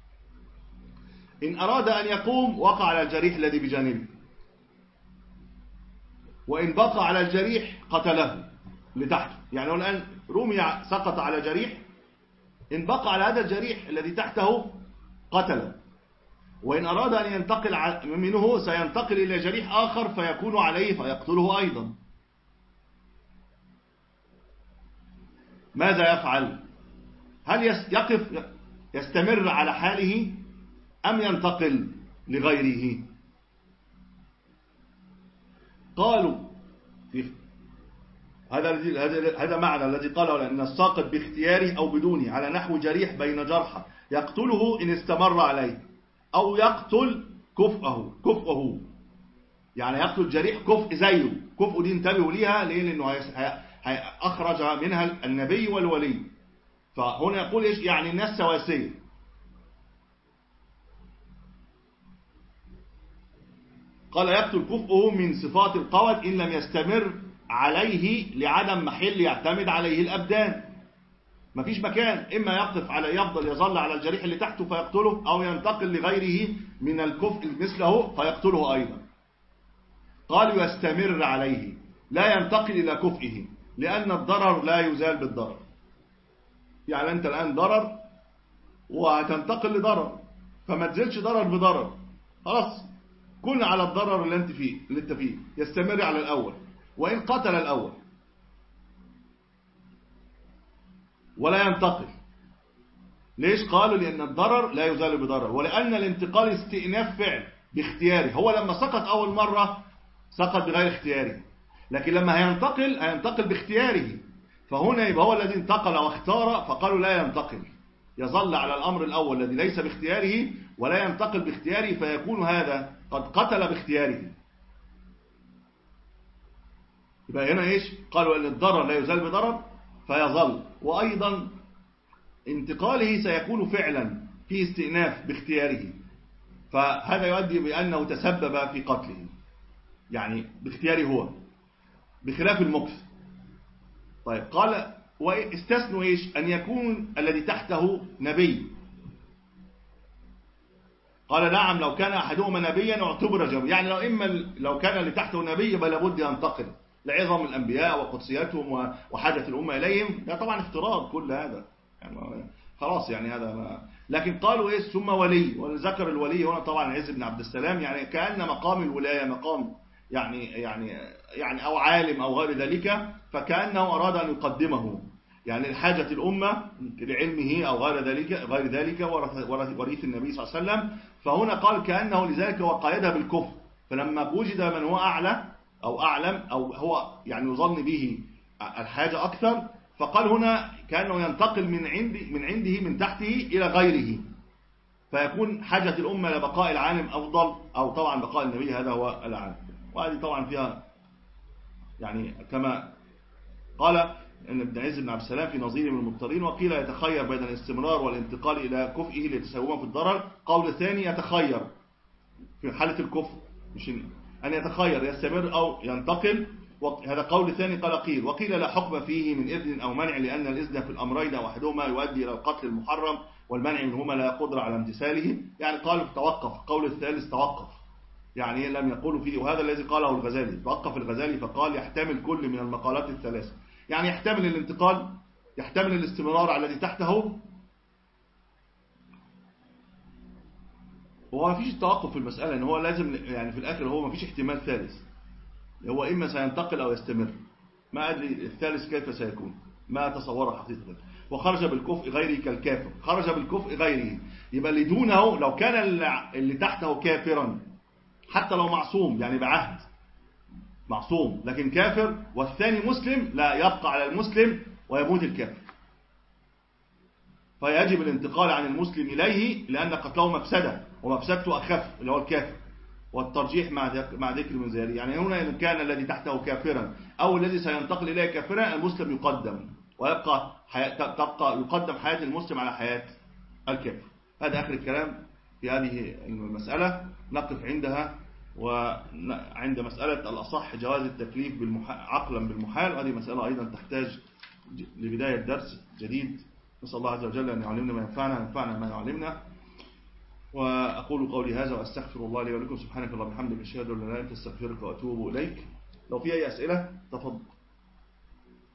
إن أراد أن يقوم وقع على الجريح الذي بجانبه، وإن بقى على الجريح قتله لتحته. يعني هو الآن رمي سقط على جريح، إن بقى على هذا الجريح الذي تحته قتله، وإن أراد أن ينتقل منه سينتقل إلى جريح آخر فيكون عليه فيقتله أيضا. ماذا يفعل؟ هل يقف يستمر على حاله أم ينتقل لغيره؟ قالوا في هذا هذا معنى الذي قاله لأن الساقط باختياره أو بدونه على نحو جريح بين جرحى يقتله إن استمر عليه، أو يقتل كفءه كفءه يعني يقتل جريح كفء زيه. كفء دي انتبهوا ليها ليه؟ لأنه أخرج منها النبي والولي، فهنا يقول إيش يعني الناس سواسية. قال يقتل كفءه من صفات القوت إن لم يستمر عليه لعدم محل يعتمد عليه الأبدان. مفيش مكان، إما يقف على يفضل يظل على الجريح اللي تحته فيقتله، أو ينتقل لغيره من الكفء مثله فيقتله أيضا. قالوا يستمر عليه لا ينتقل إلى كفئه، لأن الضرر لا يزال بالضرر. يعني أنت الآن ضرر وهتنتقل لضرر، فما تزيلش ضرر بضرر، خلاص كن على الضرر اللي انت فيه اللي انت فيه يستمر على الأول وإن قتل الأول، ولا ينتقل. ليش؟ قالوا لأن الضرر لا يزال بضرر، ولأن الانتقال استئناف فعل باختياره. هو لما سقط أول مرة سقط بغير اختياره، لكن لما هينتقل هينتقل باختياره، فهنا يبقى هو الذي انتقل واختار، فقالوا لا ينتقل، يظل على الأمر الأول الذي ليس باختياره ولا ينتقل باختياره، فيكون هذا قد قتل باختياره. يبقى هنا إيش؟ قالوا أن الضرر لا يزال بضرر فيظل، وأيضا انتقاله سيكون فعلا في استئناف باختياره، فهذا يؤدي بأنه تسبب في قتله، يعني باختياره هو، بخلاف المكث. طيب قال واستثنوا إيش؟ أن يكون الذي تحته نبي. قال نعم، لو كان أحدهما نبيا اعتبر جميع، يعني لو إما لو كان اللي تحته نبي بل لابد ينتقل لعظم الأنبياء وقدسيتهم وحاجة الأمة إليهم، ده طبعا افتراض كل هذا، يعني خلاص يعني هذا ما. لكن قالوا إيه؟ ثم ولي، وذكر الولي هنا طبعا عز بن عبد السلام، يعني كأن مقام الولاية مقام يعني يعني يعني أو عالم أو غير ذلك، فكأنه أراد أن يقدمه يعني لحاجة الأمة لعلمه أو غير ذلك غير ذلك ورث النبي صلى الله عليه وسلم. فهنا قال كأنه لذلك وقايدها بالكفر، فلما وجد من هو أعلى أو أعلم أو هو يعني يظن به الحاجة أكثر، فقال هنا كأنه ينتقل من عند من عنده من تحته إلى غيره، فيكون حاجة الأمة لبقاء العالم أفضل، أو طبعا بقاء النبي هذا هو العالم. وهذه طبعا فيها يعني كما قال ان ابن عز بن عبد السلام في نظير من المضطرين، وقيل يتخير بين الاستمرار والانتقال إلى كفئه ليتساوما في الضرر. قول ثاني يتخير في حالة الكفر، مش أن يتخير يستمر أو ينتقل، هذا قول ثاني. قال قيل وقيل لا حكم فيه من إذن أو منع، لأن الإذن في الأمرين واحدهما يؤدي إلى القتل المحرم والمنع منهما لا قدرة على امتثاله. يعني قالوا توقف، قول الثالث توقف، يعني لم يقولوا فيه، وهذا الذي قاله الغزالي. توقف الغزالي فقال يحتمل كل من المقالات الثلاثة، يعني يحتمل الانتقال، يحتمل الاستمرار على الذي تحته، وهو ما فيش توقف في المسألة، ان هو لازم يعني في الآخر هو ما فيش احتمال ثالث، هو إما سينتقل أو يستمر، ما أدري الثالث كيف سيكون، ما تصور حقيقة. وخرج بالكفء غيره كالكافر، خرج بالكفء غيره، يبقى اللي دونه لو كان اللي تحته كافرا حتى لو معصوم يعني بعهد معصوم لكن كافر، والثاني مسلم، لا يبقى على المسلم ويموت الكافر، فيجب الانتقال عن المسلم إليه، لأن قتله مفسدة ومفسدته أخف اللي هو الكافر، والترجيح مع ذكر من ذلك. يعني هنا إن كان الذي تحته كافرا أو الذي سينتقل إليه كافرا، المسلم يقدم، ويبقى تبقى يقدم حياة المسلم على حياة الكافر. هذا آخر الكلام في هذه المسألة، نقف عندها. وعند مسألة الأصح جواز التكليف عقلا بالمحال، هذه مسألة أيضا تحتاج لبداية درس جديد. نسأل الله عز وجل أن يعلمنا ما ينفعنا وينفعنا ما يعلمنا. وأقول قولي هذا وأستغفر الله لي ولكم. سبحانك اللهم وبحمدك أشهد أن لا إله إلا أنت أستغفرك وأتوب إليك. لو في أي أسئلة تفضل.